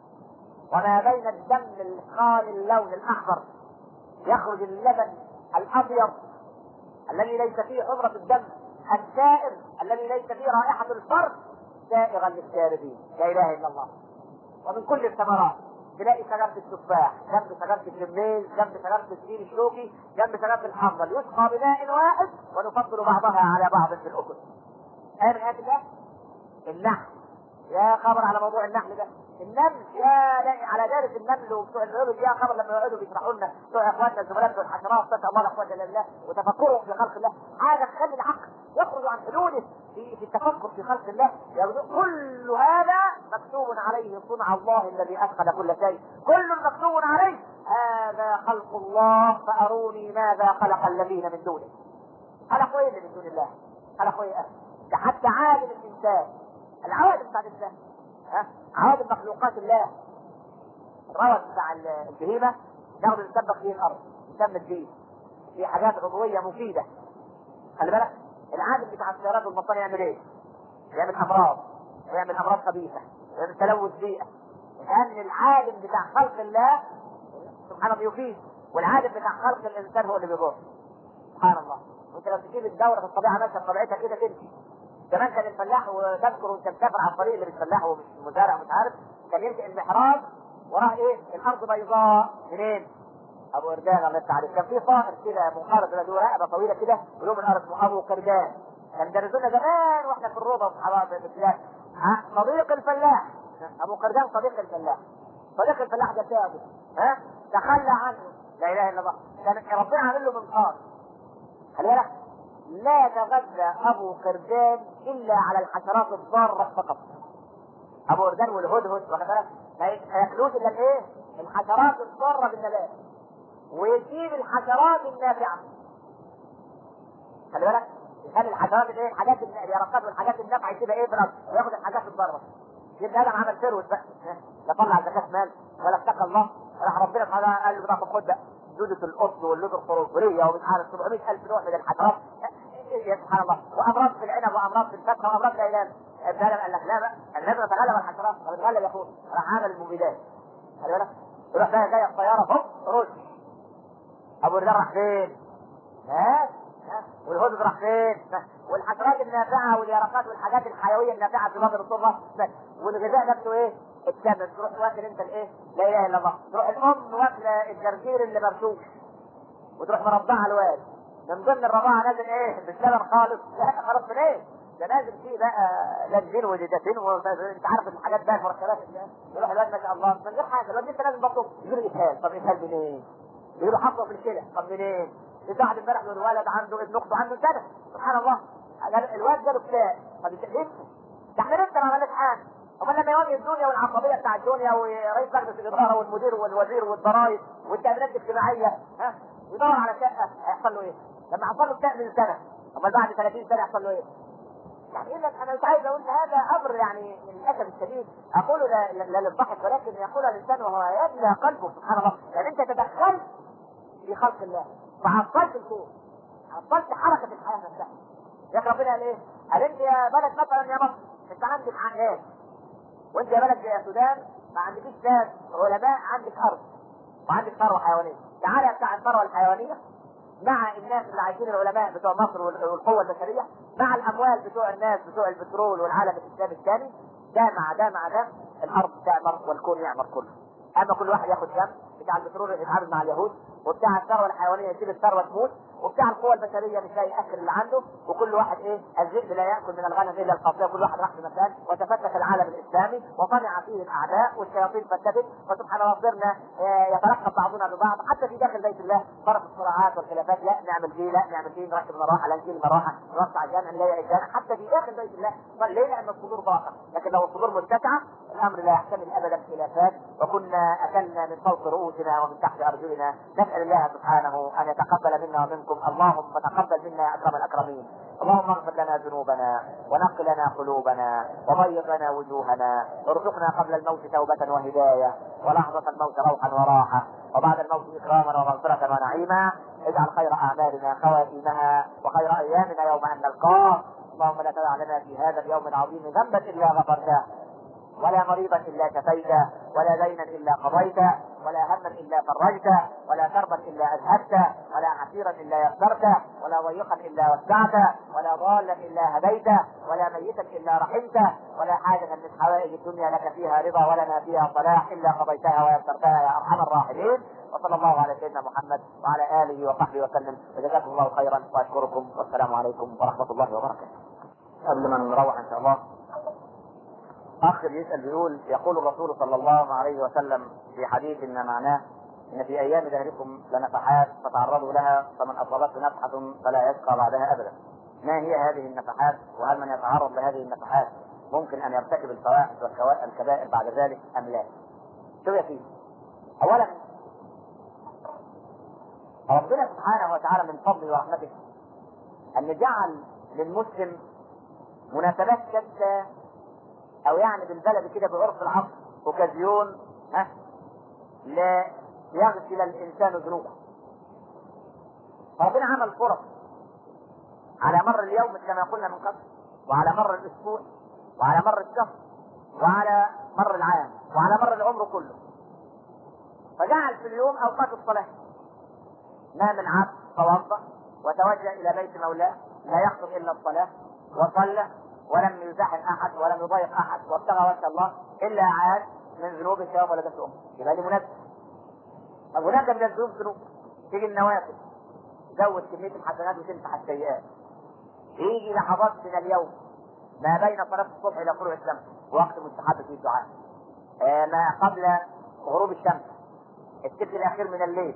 [SPEAKER 1] وما بين الدم الخالي اللون الاحمر يخرج اللبن الابيض الذي ليس فيه حمرة الدم السائر الذي ليس فيه رائحة الفرد سائغا للشاربين. لا اله الا الله. ومن كل الثمرات تلاقي شجرة التفاح جنب شجرة الجميز جنب شجرة التين الشوكي جنب شجرة الحنظل، يسقى بماء واحد ونفضل بعضها على بعض في الاكل. من آيات الله. النحل، يا خبر على موضوع النحل ده. النمل، يا لاقي على دارس النمل وبتوع البيولوجي، يا خبر لما يقعدوا بيشرحوا لنا بتوع اخواننا الزملاء بتوع الحشرات، نسال الله لا قوه الا بالله، وتفكرهم في خلق الله حاجه تخلي العقل يخرج عن حدوده في التفكر في خلق الله. كل هذا مكتوب عليه صنع الله الذي اتقن كل شيء، كل مكتوب عليه هذا خلق الله فاروني ماذا خلق الذين من دونه. خلقوا ايه من دون الله؟ خلقوا ايه؟ ده حتى عالم الانسان، العوالم بتاع الانسان، عوالم مخلوقات الله، الروث بتاع البهيمه ناخد نسبق فيه الارض نسمى الدين في حاجات عضويه مفيده. خلي بالك العالم بتاع السيارات والمصانع يعمل ايه؟ يعمل امراض ويعمل امراض خبيثه ويعمل تلوث بيئه. لان العالم بتاع خلق الله سبحانه بيفيد، والعالم بتاع خلق الانسان هو اللي بيضر. سبحان الله. وانت لو تجيب الدوره في الطبيعه ماشيه بطبيعتها كده تمشي. زمان كان الفلاح وتذكر وانت مسافر على الطريق اللي مش فلاح ومش مزارع مش عارف، كان يمشي المحراب وراه ايه؟ الارض بيضاء. منين؟ ابو قردان الله يفتح عليك. كان في طائر كده منقرض له رقبه طويله كده ولهم الارض اسمه ابو قردان. كان درسونا زمان واحنا في الروضه وصحابه الاسلام. صديق الفلاح ابو قردان، صديق الفلاح. صديق الفلاح ده تابه تخلى عنه. لا اله الا الله. كان ربنا عامل له منقار. خلي بالك لا يتغذى ابو قردان الا على الحشرات الضاره فقط. ابو قردان والهدهد واخد بالك ما ياكلوش الا الايه؟ الحشرات الضاره بالنبات، ويجيب الحشرات النافعه. خلي بالك يخلي الحشرات الايه؟ الحاجات اليرقات والحاجات النافعه يسيبها ايه في الارض وياخد الحاجات الضاره. يبقى ادم عمل ثروت بقى، لا طلع زكاه مال ولا اتقى الله. راح ربنا سبحانه قال له بقى خد بقى دودة القط واللوز الخروفريه ومش عارف 700,000 نوع من الحشرات. يا سبحان الله. وامراض في العنب وامراض في الفاكهه وامراض لا اله. ابن ادم قال لك لا بقى الناس تتغلب على الحشرات. طب تتغلب يا اخويا. راح عمل المبيدات. خلي بالك يروح بقى جايه الطياره هوب رش. ابو الرداء راح فين؟ والهدد راح فين؟ والحشرات النافعه واليرقات والحاجات الحيويه النافعه في بطن الصبح والغذاء نفسه ايه؟ السمن. تروح واكل انت الايه؟ لا اله الا الله. تروح الام واكله الجرجير اللي مرشوش وتروح مرضعه الواد. من ضمن الرضاعه نازل ايه؟ باللبن خالص. لا خلاص من ايه؟ ده نازل فيه بقى لانجين وزيتين وانت عارف الحاجات بقى المركبات اللي يروح الواد ما شاء الله من غير حاجه. الواد لسه نازل بطنه يجي له اسهال. طب اسهال منين؟ يجي له حصوه في الكلى. طب منين؟ في واحد امبارح من الولد عنده ابن اخته عنده سنه. سبحان الله. الواد جاله اكتئاب. طب لسه ده احنا لسه ما عملناش حاجه. امال لما يواجه الدنيا والعصبيه بتاع الدنيا ورئيس مجلس الاداره والمدير والوزير والضرائب والتامينات الاجتماعيه يدور على شقه هيحصل له ايه؟ لما حصل له اكتئاب من سنه امال بعد 30 سنه يحصل له ايه؟ يعني الا انا مش عايز اقول هذا امر يعني للاسف الشديد اقوله لا للضحك ولكن يقولها الانسان وهو يبلى قلبه. سبحان الله. يعني انت تدخلت في خلق الله فعطلت الكون، عطلت حركه الحياه نفسها. يا ربنا قال ايه؟ قال انت يا بلد مثلا يا مصر انت عندك ناس، وانت يا بلد يا سودان ما عندكيش ناس علماء، عندك ارض وعندك ثروه حيوانيه. تعالى يا بتاع الثروه الحيوانيه مع الناس اللي عايشين العلماء بتوع مصر والقوه البشريه مع الاموال بتوع الناس بتوع البترول والعالم الاسلامي الثاني، ده مع ده مع ده الارض تعمر والكون يعمر كله. اما كل واحد ياخد جنب، بتاع البترول يتعامل مع اليهود، وبتاع الثروه الحيوانيه يسيب الثروه تموت، وبتاع القوه البشريه مش لاقي اكل اللي عنده، وكل واحد ايه؟ الذئب لا ياكل من الغنم الا القافيه، كل واحد راح في مكان وتفتت العالم الاسلامي وطمع فيه الاعداء والشياطين فتتت، فسبحان الله صرنا يتلقى بعضنا ببعض حتى في داخل بيت الله فرق الصراعات والخلافات. لا نعمل دي لا نعمل دي، نركب مروحه لا نشيل مروحه، نوسع جامع نلاقي الجامع حتى في داخل بيت الله. ليه؟ لان الصدور ضاقه، لكن لو الصدور متسعه الامر لا يحتمل ابدا خلافات. وكنا اكلنا من فوق رؤوسنا ومن تحت ارجلنا. نسال نسأل الله سبحانه أن يتقبل منا ومنكم. اللهم تقبل منا يا أكرم الأكرمين. اللهم اغفر لنا ذنوبنا ونق لنا قلوبنا وبيض لنا وجوهنا وارزقنا قبل الموت توبة وهداية ولحظة الموت روحا وراحة وبعد الموت إكراما ومغفرة ونعيما. اجعل خير أعمالنا خواتيمها وخير أيامنا يوم أن نلقاك. اللهم لا تدع لنا في هذا اليوم العظيم ذنبا إلا غفرته ولا مريضا إلا شفيته ولا دينا إلا قضيته ولا هما إلا فرجته ولا كربا إلا أذهبته ولا عسيرا إلا يسرته ولا ضيقا إلا وسعته ولا ضالا إلا هديته ولا ميتا إلا رحمته ولا حاجة من حوائج الدنيا لك فيها رضا ولنا فيها صلاح إلا قضيتها ويسرتها يا أرحم الراحمين. وصلى الله على سيدنا محمد وعلى آله وصحبه وسلم وجزاكم الله خيرا وأشكركم والسلام عليكم ورحمة الله وبركاته. قبل ما نروح إن شاء الله أخ يسأل بيقول يقول الرسول صلى الله عليه وسلم في حديث ما معناه إن في أيام دهركم لنفحات فتعرضوا لها فمن أصابته نفحة فلا يشقى بعدها أبدا. ما هي هذه النفحات وهل من يتعرض لهذه النفحات ممكن أن يرتكب الفواحش والكبائر بعد ذلك أم لا؟ شو يا سيدي؟ أولا ربنا سبحانه وتعالى من فضله ورحمته أن جعل للمسلم مناسبات شتى او يعني بالبلد كده بعرف العصر اوكازيون لا يغسل الانسان ذنوبه. ربنا عمل فرص على مر اليوم كما قلنا من قبل وعلى مر الاسبوع وعلى مر الشهر وعلى مر العام وعلى مر العمر كله. فجعل في اليوم اوقات الصلاه. ما من عبد توضا وتوجه الى بيت مولاه لا يقصد الا الصلاه وصلى ولم يزاحم احد ولم يضايق احد وابتغى وجه الله الا عاد من ذنوب الشباب ولا بس امه. يبقى دي مناسبه. طب هناك من الذنوب ذنوب تيجي النوافل زود كميه الحسنات وتمسح السيئات. يجي لحظات من اليوم ما بين صلاه الصبح الى طلوع الشمس وقت مستحب في الدعاء. ما قبل غروب الشمس الثلث الاخير من الليل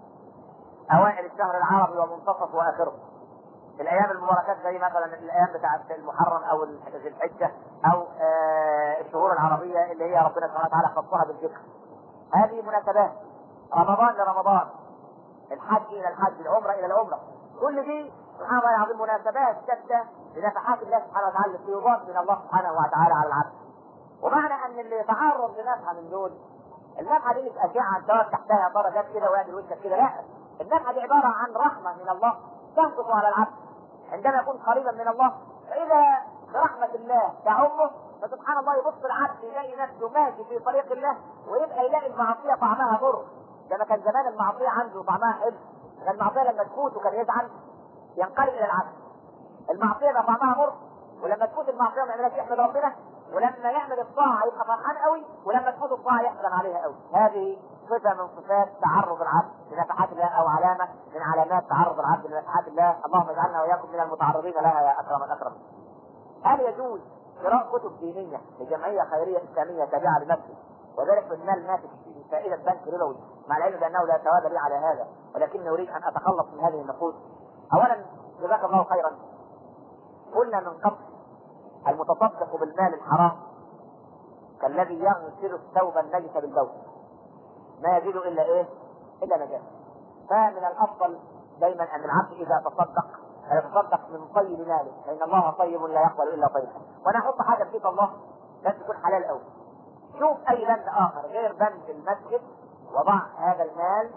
[SPEAKER 1] اوائل الشهر العربي ومنتصف واخره الايام المباركات زي مثلا الايام بتاعه المحرم او ذي الحجه او الشهور العربيه اللي هي ربنا سبحانه وتعالى خصها بالذكر. هذه مناسبات. رمضان لرمضان، الحج الى الحج، العمره الى العمره، كل دي سبحان الله العظيم مناسبات شتى لنفحات الله سبحانه وتعالى التي يضاف من الله سبحانه وتعالى على العبد. ومعنى ان اللي يتعرض لنفحه من دول، النفحه دي مش اشعه تقعد تحتها درجات كده ويعمل وشك كده، لا، النفحه دي عباره عن رحمه من الله تنقص على العبد عندما يكون قريبا من الله. فاذا برحمه الله تعمه فسبحان الله يبص العبد يلاقي نفسه ماشي في طريق الله ويبقى يلاقي المعصيه طعمها مر. لما كان زمان المعصيه عنده طعمها حلو، كان المعصيه لما تفوت وكان يزعل ينقلب الى العبد. المعصيه يبقى طعمها مر، ولما تفوت المعصيه ما يعملهاش يحمد ربنا، ولما يعمل الطاعه يبقى فرحان قوي، ولما تفوت الطاعه يحزن عليها قوي. هذه صفه من صفات تعرض العبد لنفحات الله او علامه من علامات تعرض العبد لنفحات الله. اللهم اجعلنا واياكم من المتعرضين لها يا اكرم الاكرم. هل يجوز قراءة كتب دينية لجمعية خيرية إسلامية تابعة لمسجد وذلك في المال الناتج في فائدة بنك ربوي، مع العلم بأنه لا ثواب لي على هذا، ولكني أريد أن أتخلص من هذه النفوس؟ أولا جزاك الله خيرا، قلنا من قبل المتصدق بالمال الحرام كالذي يغسل الثوب النجس بالبول، ما يزيد إلا إيه؟ إلا نجاسة. فمن الأفضل دائما أن العبد إذا تصدق فيتصدق من طيب ماله، فإن الله طيب لا يقبل إلا طيبا. وأنا أحط حاجة في الله لازم تكون حلال أوي. شوف أي بند آخر غير بند المسجد وضع هذا المال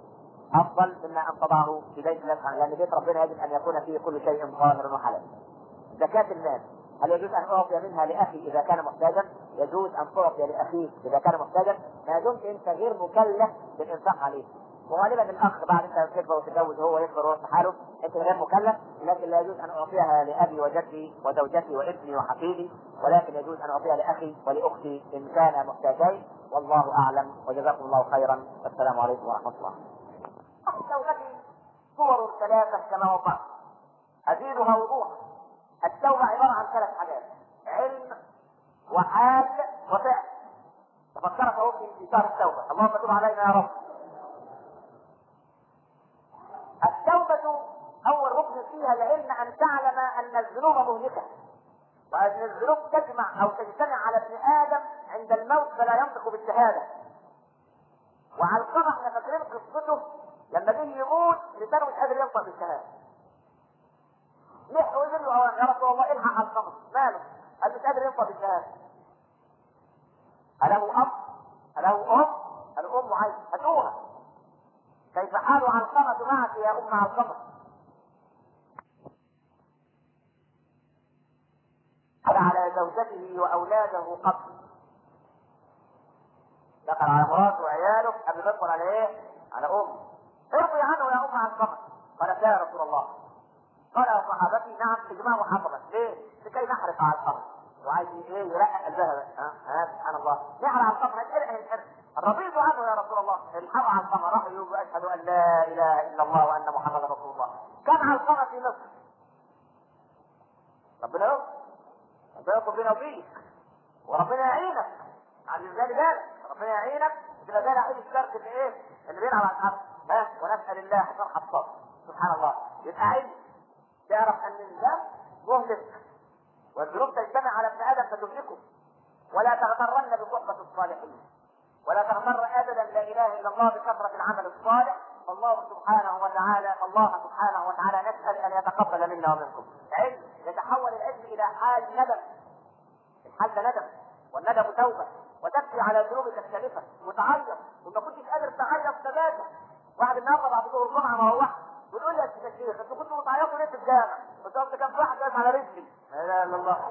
[SPEAKER 1] أفضل مما أن تضعه في بيت الله سبحانه، لأن بيت ربنا يجب أن يكون فيه كل شيء طاهر وحلال. زكاة المال هل يجوز أن أعطي منها لأخي إذا كان محتاجا؟ يجوز أن تعطي لأخيك إذا كان محتاجا، ما دمت أنت غير مكلف بالإنفاق عليه. وغالبا الأخ بعد أنت تكبر وتتجوز وهو يكبر وهو في حاله أنت غير مكلف، لكن لا يجوز أن أعطيها لأبي وجدي وزوجتي وابني وحفيدي، ولكن يجوز أن أعطيها لأخي ولأختي إن كان محتاجين. والله أعلم وجزاكم الله خيرا، والسلام عليكم ورحمة الله. التوبة صور ثلاثة كما وضحت، أزيدها وضوحا. التوبة عبارة عن ثلاث حاجات: علم وحال وفعل. تفكرت اهو في شهر التوبة، اللهم تب علينا يا رب. التوبة أول ركن فيها العلم، أن تعلم أن الذنوب مهلكة، وأن الذنوب تجمع أو تجتمع على ابن آدم عند الموت فلا ينطق بالشهادة. وعلى القمع احنا فاكرين قصته لما جه يموت لسانه مش قادر ينطق بالشهاده. لحق ويقول له يا رسول الله الحق على الخمر، ماله؟ قال مش قادر ينطق بالشهاده. أله أب؟ أله أم؟ الأم عايز هاتوها. كيف حال علقمة معك يا أم علقمة؟ على زوجته وأولاده قبل. دخل على مراته وعياله قبل ما يدخل على ايه؟ على أمه. ارضي عنه يا أم علقمة. قالت لا يا رسول الله. قال يا صحابتي نعم اجماع محرمة. ليه؟ لكي نحرق علقمة. وعايز ايه؟ يرقق الذهب. سبحان الله. نحرق علقمة هيتحرق. رضيت عنه يا رسول الله. الحق علقمة راح يقول أشهد أن لا إله إلا الله وأن محمدا رسول الله. كان علقمة في مصر. ربنا يرضى. ربنا يرضى بنا وفيك. وربنا يعينك. على ذلك ربنا يعينك. تبقى زي لعيب الشرك اللي ايه؟ اللي بيلعب على الارض. ونسأل الله شرح الصبر. سبحان الله. يبقى عينك. تعرف ان الذنب مهلك. والذنوب تجتمع على ابن ادم فتهلكه. ولا تغترن بصحبة الصالحين. ولا تغتر ابدا لا اله الا الله بكثرة العمل الصالح. الله سبحانه وتعالى نسأل ان يتقبل منا ومنكم. علم يتحول العلم الى حال ندم. الحال ده ندم. والندم توبة. وتبكي على ذنوبك السالفة وتعيط وما كنتش قادر تعيط ثباتا. واحد النهارده بعد ظهر الجمعة مروح بيقول لي يا شيخ انتوا كنتوا بتعيطوا ليه في الجامع؟ قلت له كان في واحد واقف على رجلي. لا اله الا الله.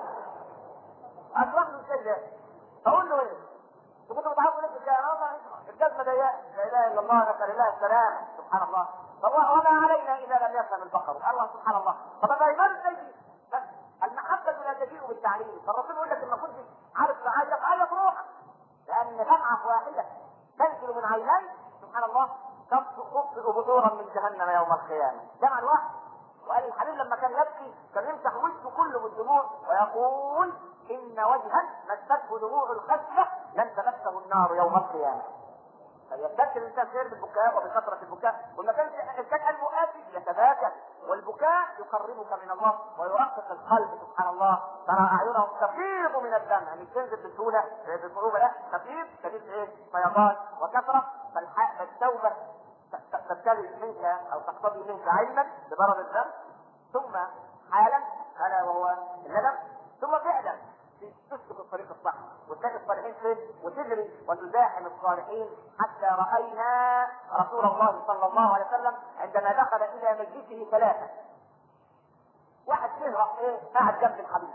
[SPEAKER 1] اصلح له ازاي؟ اقول له ايه؟ انتوا كنتوا بتعيطوا ليه في الجامع؟ والله الجزمة ضيقة. لا اله الا الله نسأل الله السلامة. سبحان الله. والله وما علينا اذا لم يفهم البقر. الله سبحان الله. طب ما تجي المحبة لا تجيء بالتعليم. فالرسول يقول لك لما كنت عارف تعيط روحك. لأن دمعة واحدة تنزل من عينيك سبحان الله تطفئ بذورا من جهنم يوم القيامة. دمعة واحدة. وقال الحبيب لما كان يبكي كان يمسح وجهه كله بالدموع ويقول إن وجها مسته دموع الخشية لن تمسه النار يوم القيامة. فيبتكر الانسان خير بالبكاء وبكثرة البكاء. وما كان الانسان المؤسف يتباكى والبكاء يقربك من الله ويرقق القلب. سبحان الله. ترى اعينهم تفيض من الدمع. مش تنزل بسهوله بصعوبه، لا تفيض شديد ايه؟ فيضان وكثره. فالتوبه تبتلي منك او تقتضي منك علما بضرر الذنب ثم حالا الا وهو الندم ثم فعلا تسلك الطريق الصح وتلاقي الصالحين فين وتجري وتزاحم الصالحين حتى راينا رسول الله صلى الله عليه وسلم عندما دخل الى مجلسه ثلاثه. واحد فيه راح ايه؟ قاعد جنب الحبيب.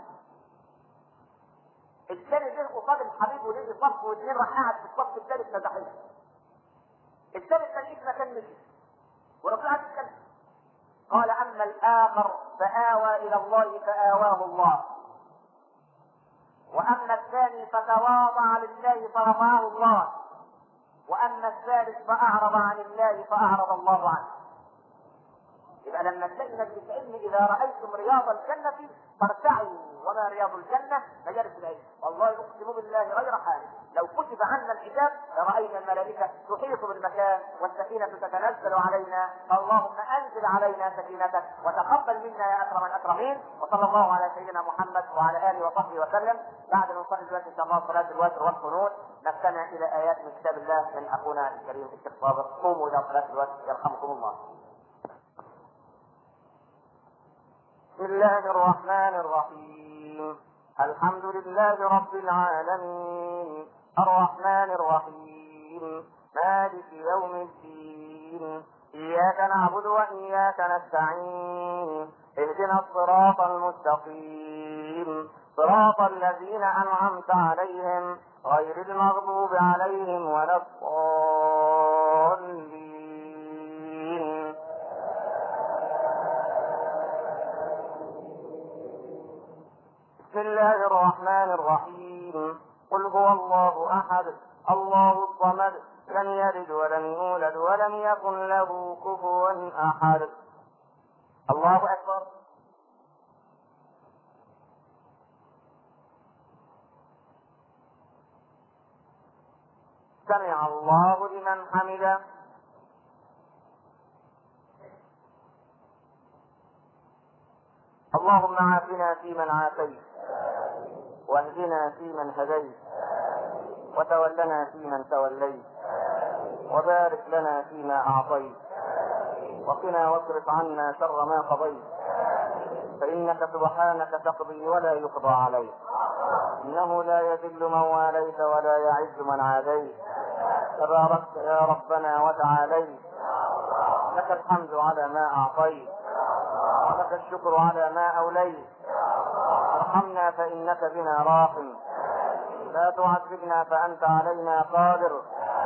[SPEAKER 1] الثاني جه قصاد الحبيب ولقي صف واثنين راح قاعد في الصف الثالث مزاحمه. الثالث كان اسمه كان مشي ورسول الله يتكلم. قال اما الاخر فاوى الى الله فاواه الله. واما الثاني فتواضع لله فرفعه الله. واما الثالث فاعرض عن الله فاعرض الله عنه. يبقى لما تلاقي مجلس علم اذا رايتم رياض الجنه فارتعوا وما رياض الجنه مجالس العلم. والله اقسم بالله غير حالف لو كتب عنا الحجاب لراينا الملائكه تحيط بالمكان والسكينه تتنزل علينا. فاللهم انزل علينا سكينتك وتقبل منا يا اكرم الاكرمين. وصلى الله على سيدنا محمد وعلى اله وصحبه وسلم. بعد ما نصلي دلوقتي ان شاء الله صلاه الوتر والقنوت نستمع الى ايات من كتاب الله من اخونا الكريم الشيخ صابر. قوموا الى صلاه الوتر يرحمكم الله. بسم الله الرحمن الرحيم. الحمد لله رب العالمين الرحمن الرحيم مالك يوم الدين إياك نعبد وإياك نستعين اهدنا الصراط المستقيم صراط الذين أنعمت عليهم غير المغضوب عليهم ولا الضالين. بسم الله الرحمن الرحيم. قل هو الله أحد الله الصمد لم يلد ولم يولد ولم يكن له كفوا أحد. الله أكبر. سمع الله لمن حمده. اللهم عافنا فيمن عافيت واهدنا فيمن هديت وتولنا فيمن توليت وبارك لنا فيما أعطيت
[SPEAKER 2] وقنا واصرف عنا شر ما قضيت، فإنك سبحانك تقضي ولا يقضى عليك، إنه لا يذل من واليت ولا يعز من عاديت، تباركت يا ربنا وتعاليت. لك الحمد على ما أعطيت، ولك الشكر على ما أوليت. ارحمنا فإنك بنا راحم، لا تعذبنا فأنت علينا قادر.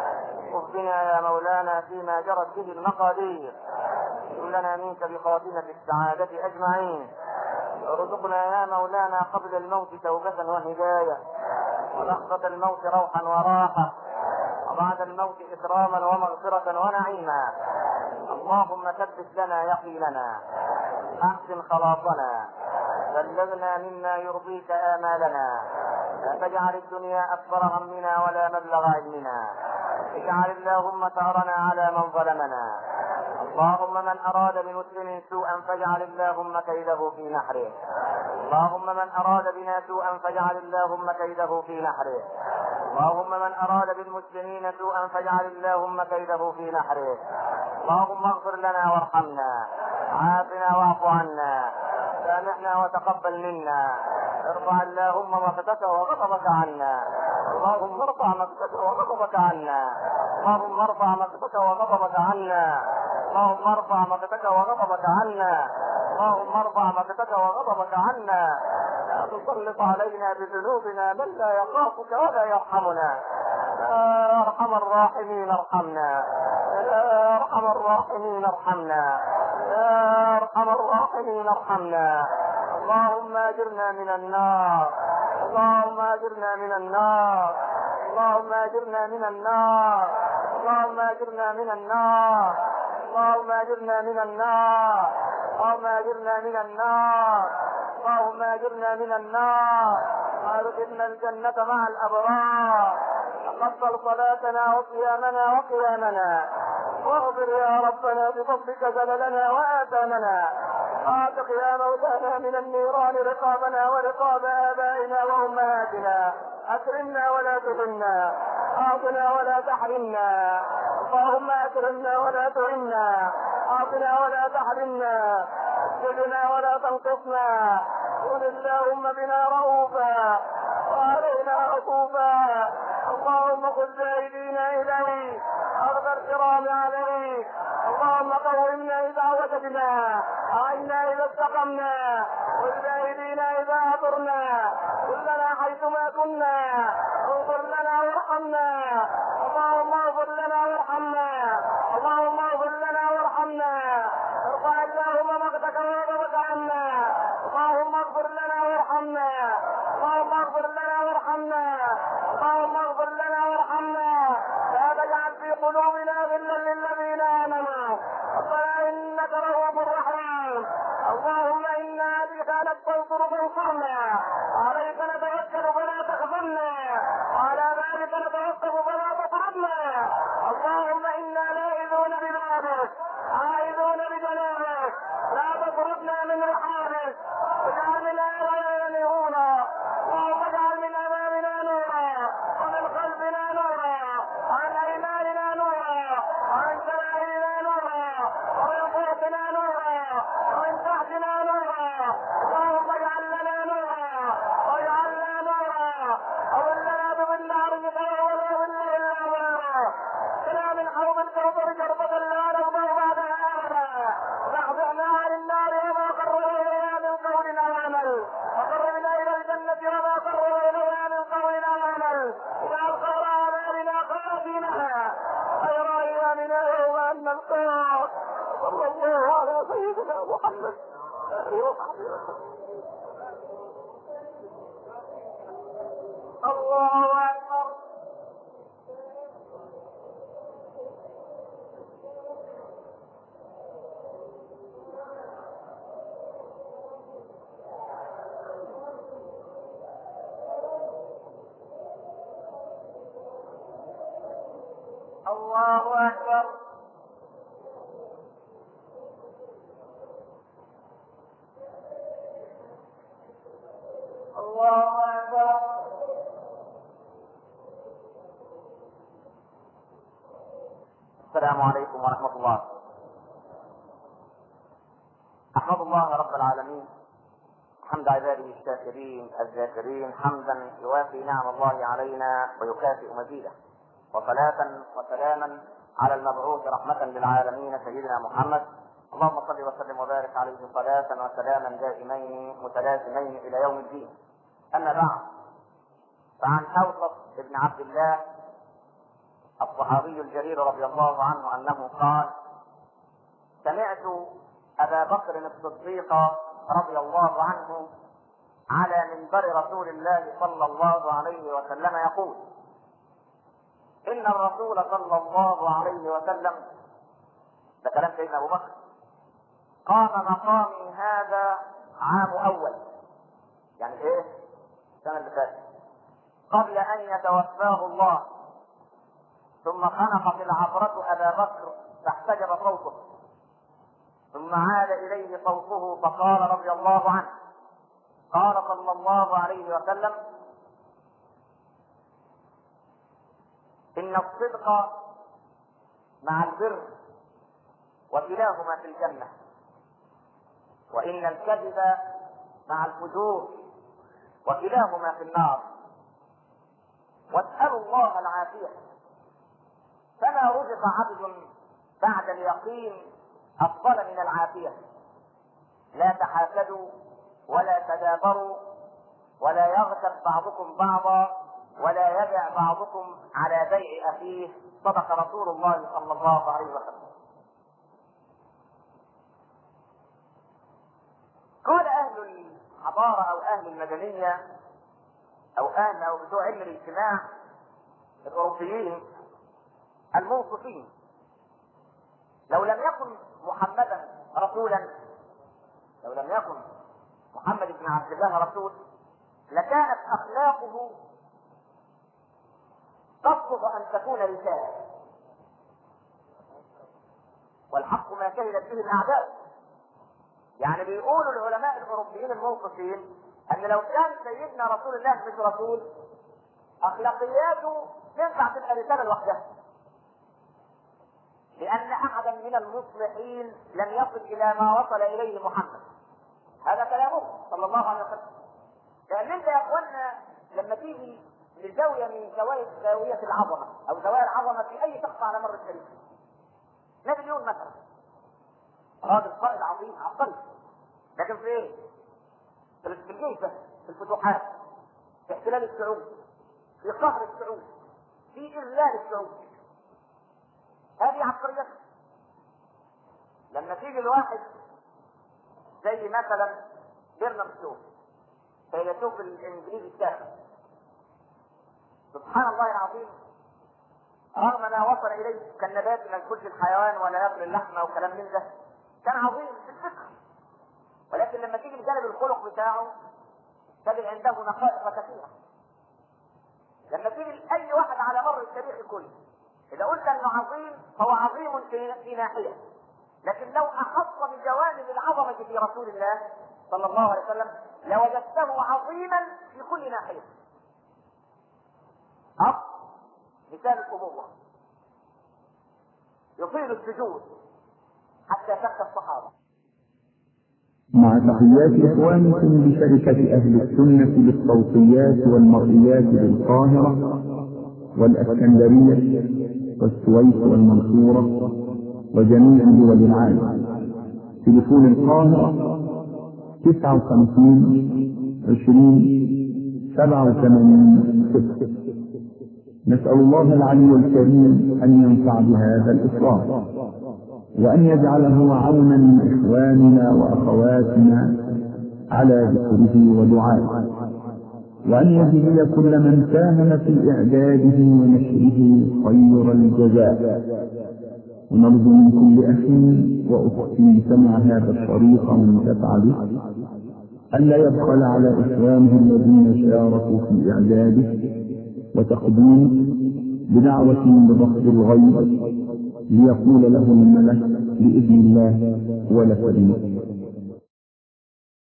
[SPEAKER 2] خذ بنا يا مولانا فيما جرت به المقادير، لنا منك بخاتمة السعادة أجمعين. ارزقنا يا مولانا قبل الموت توبة وهداية، ولحظة الموت روحا وراحة، وبعد الموت إكراما ومغفرة ونعيما. اللهم ثبت لنا يقيننا، أحسن خلاصنا، بلغنا مما يرضيك آمالنا. لا تجعل الدنيا أكبر همنا ولا مبلغ علمنا. اجعل اللهم ثأرنا على من ظلمنا. اللهم من أراد بمسلم سوءا فاجعل اللهم كيده في نحره. اللهم من أراد بنا سوءا فاجعل اللهم كيده في نحره. اللهم من أراد بالمسلمين سوءا فاجعل اللهم كيده في نحره. اللهم اغفر لنا وارحمنا، عافنا واعف عنا، سامحنا وتقبل منا. ارفع اللهم مقتك وغضبك عنا. اللهم ارفع مقتك وغضبك عنا. اللهم ارفع مقتك وغضبك عنا. اللهم ارفع مقتك وغضبك عنا. اللهم ارفع مقتك وغضبك عنا. لا تسلط علينا بذنوبنا من لا يخافك ولا يرحمنا. يا ارحم الراحمين ارحمنا. يا ارحم الراحمين ارحمنا. يا ارحم الراحمين ارحمنا. اللهم اجرنا من النار. اللهم اجرنا من النار. اللهم اجرنا من النار. اللهم اجرنا من النار. اللهم اجرنا من النار. اللهم اجرنا من النار. اللهم اجرنا من النار. وادخلنا الجنة مع الابرار. تقبل صلاتنا وصيامنا وقيامنا، واغفر يا ربنا بفضلك زللنا وآثامنا. اعتق يا مولانا من النيران رقابنا ورقاب آبائنا وأمهاتنا. أكرمنا ولا تهنا، أعطنا ولا تحرمنا. اللهم أكرمنا ولا تهنا، أعطنا ولا تحرمنا. زدنا ولا تنقصنا. قل اللهم بنا رؤوفا وعلينا عطوفا. اللهم خذ بأيدينا إليك، أخذ الكرام عليك. اللهم قومنا إذا وجدنا، أعنا إذا استقمنا، خذ بأيدينا إذا عبرنا. كلنا حيثما كنا، اغفر لنا وارحمنا. اللهم اغفر لنا وارحمنا. اللهم اغفر لنا وارحمنا. ارفع اللهم مقتك وغضبك عنا. اللهم اغفر لنا وارحمنا. اللهم اغفر لنا وارحمنا. اللهم اغفر لنا وارحمنا. لا تجعل في قلوبنا غلا للذين آمنوا. ربنا إنك رؤوف رحيم. اللهم إنا بك نستنصر فانصرنا، عليك نتوكل فلا تخذلنا، وعلى ذلك نتوقف فلا تطردنا. اللهم إنا لائذون ببابك، عائذون بجنابك، لا تطردنا من رحابك. اجعل من آمامنا نورا. اللهم اجعل من أمامنا نورا، ومن خلفنا نورا، وعن أيماننا نورا، وعن شمائلنا نورا، ومن فوقنا نورا، ومن تحتنا نورا. اللهم اجعل لنا نورا، واجعلنا نورا، وظلنا بظل عرضك ولا ظل إلا ظلنا. اسقنا من حوض الكوثر شربة لا نظمأ بعدها أبدا. واحفظنا عن النار وما قرب إليها من قول أو عمل، وقربنا إلى الجنة وما قرب إليها من قول أو عمل. اجعل خير أعمالنا خواتيمها، خير أيامنا يوم أن نلقاك. صلى الله على سيدنا محمد آله وصحبه وسلم. الله أكبر. الله أكبر. الله أكبر. السلام عليكم ورحمة الله. أحمد الله رب العالمين حمد عباده الشاكرين الذاكرين حمدا يوافي نعم الله علينا ويكافئ مزيده، وصلاة وسلاما على المبعوث رحمة للعالمين سيدنا محمد. اللهم صل وسلم وبارك عليه صلاة وسلاما دائمين متلازمين إلى يوم الدين. أما بعد، فعن أوصف بن عبد الله الصحابي الجليل رضي الله عنه أنه قال: سمعت أبا بكر الصديق رضي الله عنه على منبر رسول الله صلى الله عليه وسلم يقول: إن الرسول صلى الله عليه وسلم، ده كلام سيدنا أبو بكر، قام مقامي هذا عام أول، يعني إيه؟ السنة اللي فاتت، قبل أن يتوفاه الله، ثم خنقت العبرة أبا بكر فاحتجب صوته، ثم عاد إليه صوته فقال رضي الله عنه: قال صلى الله عليه وسلم: إن الصدق مع البر وكلاهما في الجنة، وإن الكذب مع الفجور وكلاهما في النار، واسألوا الله العافية. فما رزق عبد بعد اليقين أفضل من العافية. لا تحاسدوا ولا تدابروا ولا يغتب بعضكم بعضا ولا يبع بعضكم على بيع أخيه، صدق رسول الله صلى الله عليه وسلم. قال أهل الحضارة أو أهل المدنية أو بتوع علم الاجتماع الأوروبيين الموصوفين: لو لم يكن محمدا رسولا، لو لم يكن محمد بن عبد الله رسول، لكانت أخلاقه تصلح أن تكون رسالة، والحق ما شهدت به الأعداء. يعني بيقولوا العلماء الأوروبيين الموقفين أن لو كان سيدنا رسول الله مش رسول، أخلاقياته تنفع تبقى رسالة لوحدها، لأن أحدا من المصلحين لم يصل إلى ما وصل إليه محمد. هذا كلامه صلى الله عليه وسلم. لأن أنت يا أخوانا لما تيجي لزاوية من زاوية العظمة أو زوايا العظمة في أي شخص على مر التاريخ، نابليون مثلا راجل قائد عظيم عبقري، لكن في إيه؟ في الجيش بس، في الفتوحات، في احتلال الشعوب، في قهر الشعوب، في إذلال الشعوب. هذه عبقرية. لما تيجي الواحد زي مثلا برنارد شو، فيلسوف الانجليزي السابق، سبحان الله العظيم، رغم ما وصل اليه كالنبات ما ياكلش الحيوان ولا ياكل اللحمه وكلام من ده، كان عظيم في الفكر، ولكن لما تيجي بجانب الخلق بتاعه تجد عنده نقائص كثيره. لما تيجي لاي واحد على مر التاريخ كله، اذا قلت انه عظيم فهو عظيم في ناحيه، لكن لو اخص بجوانب العظمه في رسول الله صلى الله عليه وسلم لوجدته عظيما في كل ناحيه. مثال الأبوة، يطيل السجود حتى شك الصحابة.
[SPEAKER 3] مع تحيات إخوانكم بشركة أهل السنة للصوتيات والمرئيات بالقاهرة والإسكندرية والسويس والمنصورة وجميع دول العالم. تليفون القاهرة 59 20 87 6. نسأل الله العلي الكريم أن ينفع بهذا الإصرار وأن يجعله عونا لإخواننا وأخواتنا على ذكره ودعائه، وأن يجزي كل من ساهم في إعداده ونشره خير الجزاء. ونرجو من كل أخ وأخت سمع هذا الشريط وانتفع به ألا يبخل على إخوانه الذين شاركوا في إعداده وتقديمه بدعوة بضغط الغيب ليقول له الملك بإذن الله ولك به.